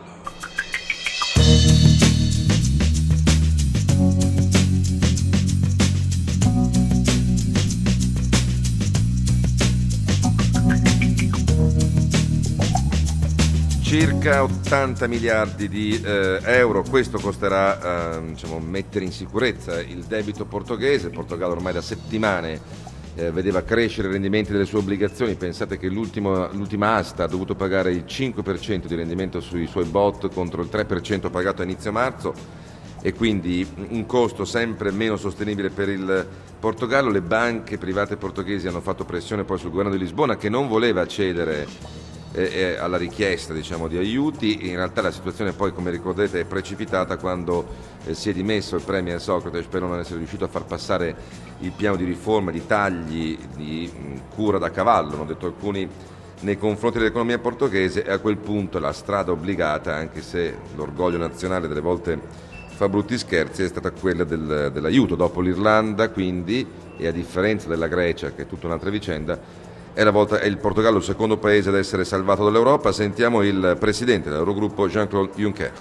Circa 80 miliardi di euro, questo costerà mettere in sicurezza il debito portoghese. Il Portogallo ormai da settimane vedeva crescere i rendimenti delle sue obbligazioni. Pensate che l'ultima asta ha dovuto pagare il 5% di rendimento sui suoi bot contro il 3% pagato a inizio marzo, e quindi un costo sempre meno sostenibile per il Portogallo. Le banche private portoghesi hanno fatto pressione poi sul governo di Lisbona, che non voleva cedere alla richiesta di aiuti. In realtà la situazione poi, come ricordate, è precipitata quando si è dimesso il premier Sócrates per non essere riuscito a far passare il piano di riforma, di tagli, di cura da cavallo, hanno detto alcuni, nei confronti dell'economia portoghese, e a quel punto la strada obbligata, anche se l'orgoglio nazionale delle volte fa brutti scherzi, è stata quella dell'aiuto. Dopo l'Irlanda quindi, e a differenza della Grecia, che è tutta un'altra vicenda, è il Portogallo il secondo paese ad essere salvato dall'Europa. Sentiamo il presidente dell'Eurogruppo Jean-Claude Juncker.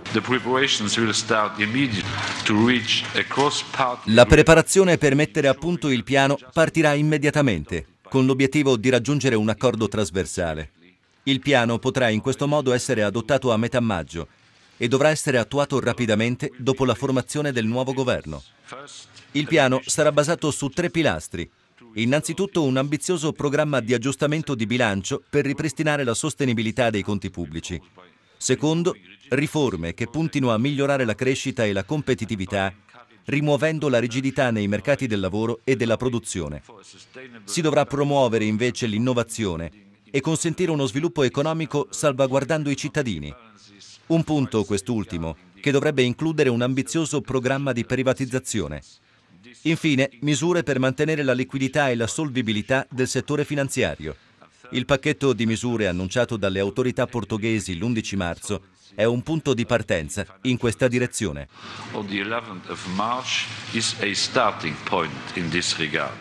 La preparazione per mettere a punto il piano partirà immediatamente, con l'obiettivo di raggiungere un accordo trasversale. Il piano potrà in questo modo essere adottato a metà maggio e dovrà essere attuato rapidamente dopo la formazione del nuovo governo. Il piano sarà basato su 3 pilastri. Innanzitutto un ambizioso programma di aggiustamento di bilancio per ripristinare la sostenibilità dei conti pubblici. Secondo, riforme che puntino a migliorare la crescita e la competitività, rimuovendo la rigidità nei mercati del lavoro e della produzione. Si dovrà promuovere invece l'innovazione e consentire uno sviluppo economico salvaguardando i cittadini. Un punto, quest'ultimo, che dovrebbe includere un ambizioso programma di privatizzazione. Infine, misure per mantenere la liquidità e la solvibilità del settore finanziario. Il pacchetto di misure annunciato dalle autorità portoghesi l'11 marzo è un punto di partenza in questa direzione. The 11th of March is a starting point in this regard.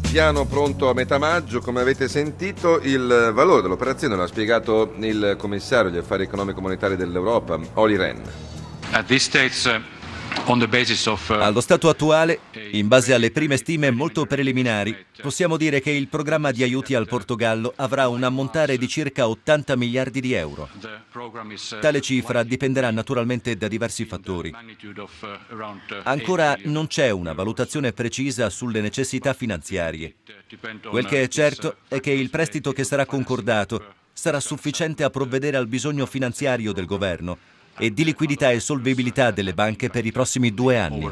Piano pronto a metà maggio, come avete sentito. Il valore dell'operazione l'ha spiegato il commissario agli affari economico-monetari dell'Europa, Olli Rehn. Allo stato attuale, in base alle prime stime molto preliminari, possiamo dire che il programma di aiuti al Portogallo avrà un ammontare di circa 80 miliardi di euro. Tale cifra dipenderà naturalmente da diversi fattori. Ancora non c'è una valutazione precisa sulle necessità finanziarie. Quel che è certo è che il prestito che sarà concordato sarà sufficiente a provvedere al bisogno finanziario del governo e di liquidità e solvibilità delle banche per i prossimi 2 anni.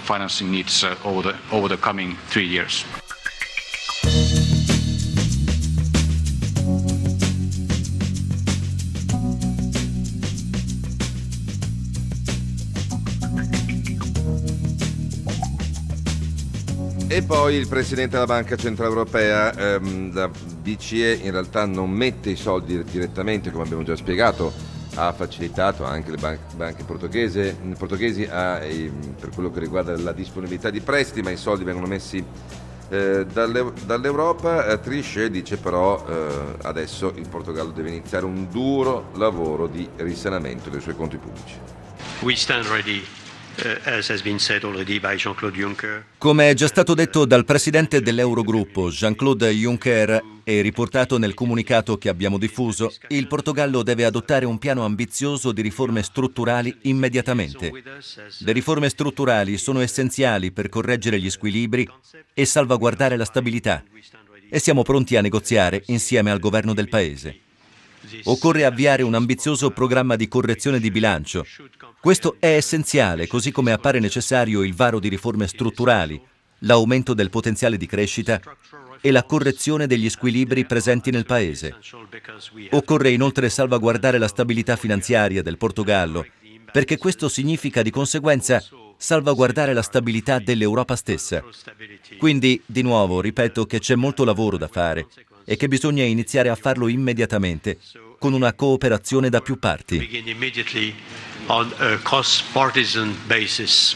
E poi il Presidente della Banca Centrale Europea, la BCE in realtà non mette i soldi direttamente, come abbiamo già spiegato, ha facilitato anche le banche portoghesi per quello che riguarda la disponibilità di prestiti, ma i soldi vengono messi dall'Europa. Trichet dice però adesso il Portogallo deve iniziare un duro lavoro di risanamento dei suoi conti pubblici. We stand ready. As has been said already by Jean-Claude Juncker. Come è già stato detto dal presidente dell'Eurogruppo, Jean-Claude Juncker, e riportato nel comunicato che abbiamo diffuso, il Portogallo deve adottare un piano ambizioso di riforme strutturali immediatamente. Le riforme strutturali sono essenziali per correggere gli squilibri e salvaguardare la stabilità, e siamo pronti a negoziare insieme al governo del Paese. Occorre avviare un ambizioso programma di correzione di bilancio. Questo è essenziale, così come appare necessario il varo di riforme strutturali, l'aumento del potenziale di crescita e la correzione degli squilibri presenti nel Paese. Occorre inoltre salvaguardare la stabilità finanziaria del Portogallo, perché questo significa di conseguenza salvaguardare la stabilità dell'Europa stessa. Quindi, di nuovo, ripeto che c'è molto lavoro da fare e che bisogna iniziare a farlo immediatamente, con una cooperazione da più parti. Begin immediately on a cross-partisan basis.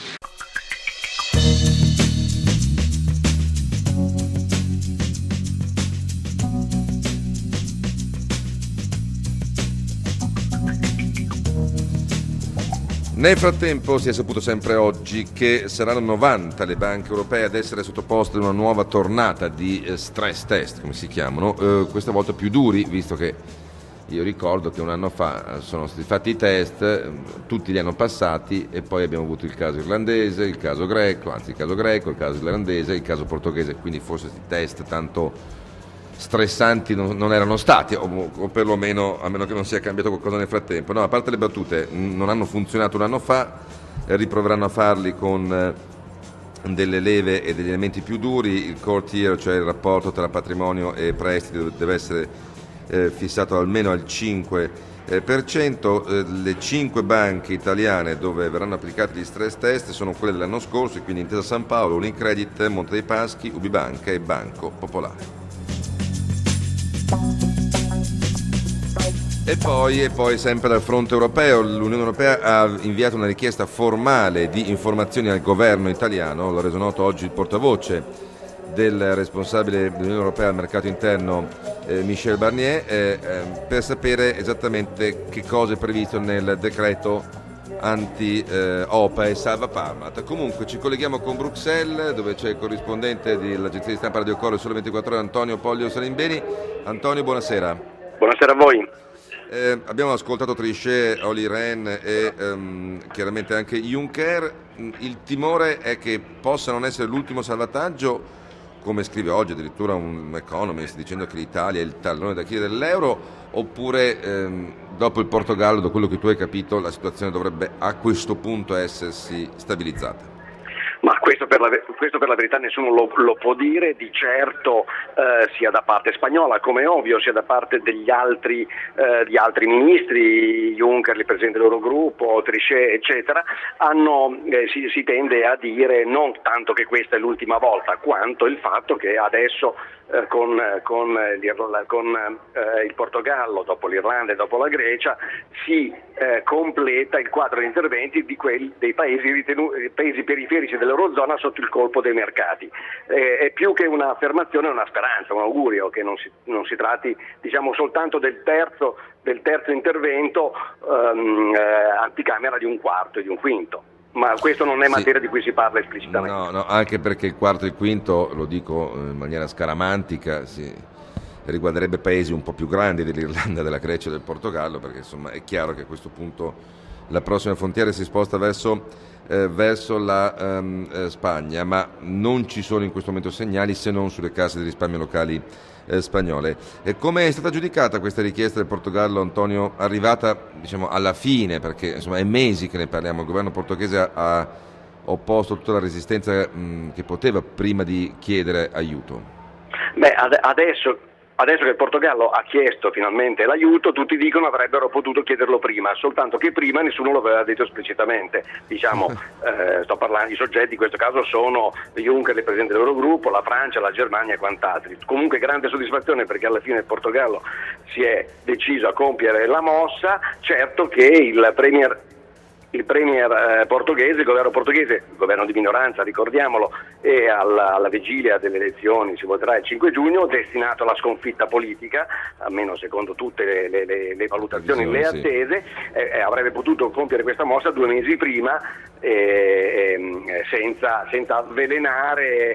Nel frattempo si è saputo sempre oggi che saranno 90 le banche europee ad essere sottoposte ad una nuova tornata di stress test, come si chiamano, questa volta più duri, visto che io ricordo che un anno fa sono stati fatti i test, tutti li hanno passati e poi abbiamo avuto il caso irlandese, il caso greco, il caso irlandese, il caso portoghese, quindi forse questi test tanto stressanti non erano stati, o perlomeno, a meno che non sia cambiato qualcosa nel frattempo. No, a parte le battute, non hanno funzionato un anno fa, riproveranno a farli con delle leve e degli elementi più duri. Il core tier, cioè il rapporto tra patrimonio e prestiti, deve essere fissato almeno al 5%. Le 5 banche italiane dove verranno applicati gli stress test sono quelle dell'anno scorso, quindi Intesa San Paolo, Unicredit, Monte dei Paschi, Ubibanca e Banco Popolare. E poi sempre dal fronte europeo, l'Unione Europea ha inviato una richiesta formale di informazioni al governo italiano, l'ha reso noto oggi il portavoce del responsabile dell'Unione Europea al mercato interno Michel Barnier, per sapere esattamente che cosa è previsto nel decreto anti-OPA e Salva Parmalat. Comunque ci colleghiamo con Bruxelles, dove c'è il corrispondente dell'agenzia di stampa Radio Coro Sole 24 Ore, Antonio Pollio Salimbeni. Antonio, buonasera. Buonasera a voi. Abbiamo ascoltato Trichet, Olli Rehn e chiaramente anche Juncker. Il timore è che possa non essere l'ultimo salvataggio, come scrive oggi addirittura un Economist dicendo che l'Italia è il tallone d'Achille dell'euro, oppure dopo il Portogallo, da quello che tu hai capito, la situazione dovrebbe a questo punto essersi stabilizzata? Ma questo per la verità nessuno lo può dire, di certo sia da parte spagnola, come è ovvio, sia da parte di altri ministri, Juncker, il presidente dell'Eurogruppo, Trichet, eccetera, si tende a dire non tanto che questa è l'ultima volta, quanto il fatto che adesso con il Portogallo, dopo l'Irlanda e dopo la Grecia, si completa il quadro di interventi dei paesi periferici dell'Eurozona zona sotto il colpo dei mercati. È più che un'affermazione, è una speranza, un augurio che non si tratti, diciamo, soltanto del terzo intervento anticamera di un quarto e di un quinto. Ma questo non è materia di cui si parla esplicitamente. No, anche perché il quarto e il quinto, lo dico in maniera scaramantica, riguarderebbe paesi un po' più grandi dell'Irlanda, della Grecia e del Portogallo, perché insomma è chiaro che a questo punto la prossima frontiera si sposta verso la Spagna, ma non ci sono in questo momento segnali se non sulle casse di risparmio locali spagnole. E come è stata giudicata questa richiesta del Portogallo, Antonio, arrivata diciamo alla fine, perché insomma è mesi che ne parliamo, il governo portoghese ha opposto tutta la resistenza che poteva prima di chiedere aiuto? Beh, adesso che il Portogallo ha chiesto finalmente l'aiuto, tutti dicono avrebbero potuto chiederlo prima, soltanto che prima nessuno lo aveva detto esplicitamente. Diciamo, sto parlando, i soggetti in questo caso sono Juncker, il presidente dell'Eurogruppo, la Francia, la Germania e quant'altri. Comunque grande soddisfazione perché alla fine il Portogallo si è deciso a compiere la mossa. Certo che il premier portoghese, il governo portoghese, il governo di minoranza, ricordiamolo, è alla vigilia delle elezioni, si voterà il 5 giugno, destinato alla sconfitta politica, almeno secondo tutte le valutazioni, le attese, avrebbe potuto compiere questa mossa 2 mesi prima senza avvelenare,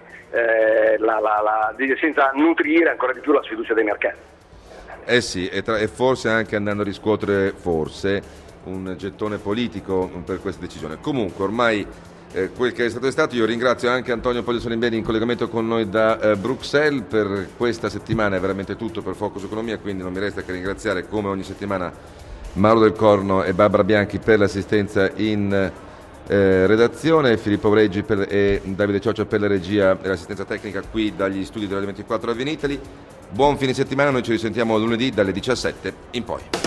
senza nutrire ancora di più la sfiducia dei mercati. Sì, e forse anche andando a riscuotere un gettone politico per questa decisione. Comunque ormai quel che è stato, io ringrazio anche Antonio Poglio Solimbeni in collegamento con noi da Bruxelles. Per questa settimana è veramente tutto per Focus Economia, quindi non mi resta che ringraziare come ogni settimana Mauro Del Corno e Barbara Bianchi per l'assistenza in redazione, Filippo Reggi e Davide Cioccia per la regia e l'assistenza tecnica qui dagli studi della 24 a Vinitali. Buon fine settimana, noi ci risentiamo lunedì dalle 17 in poi.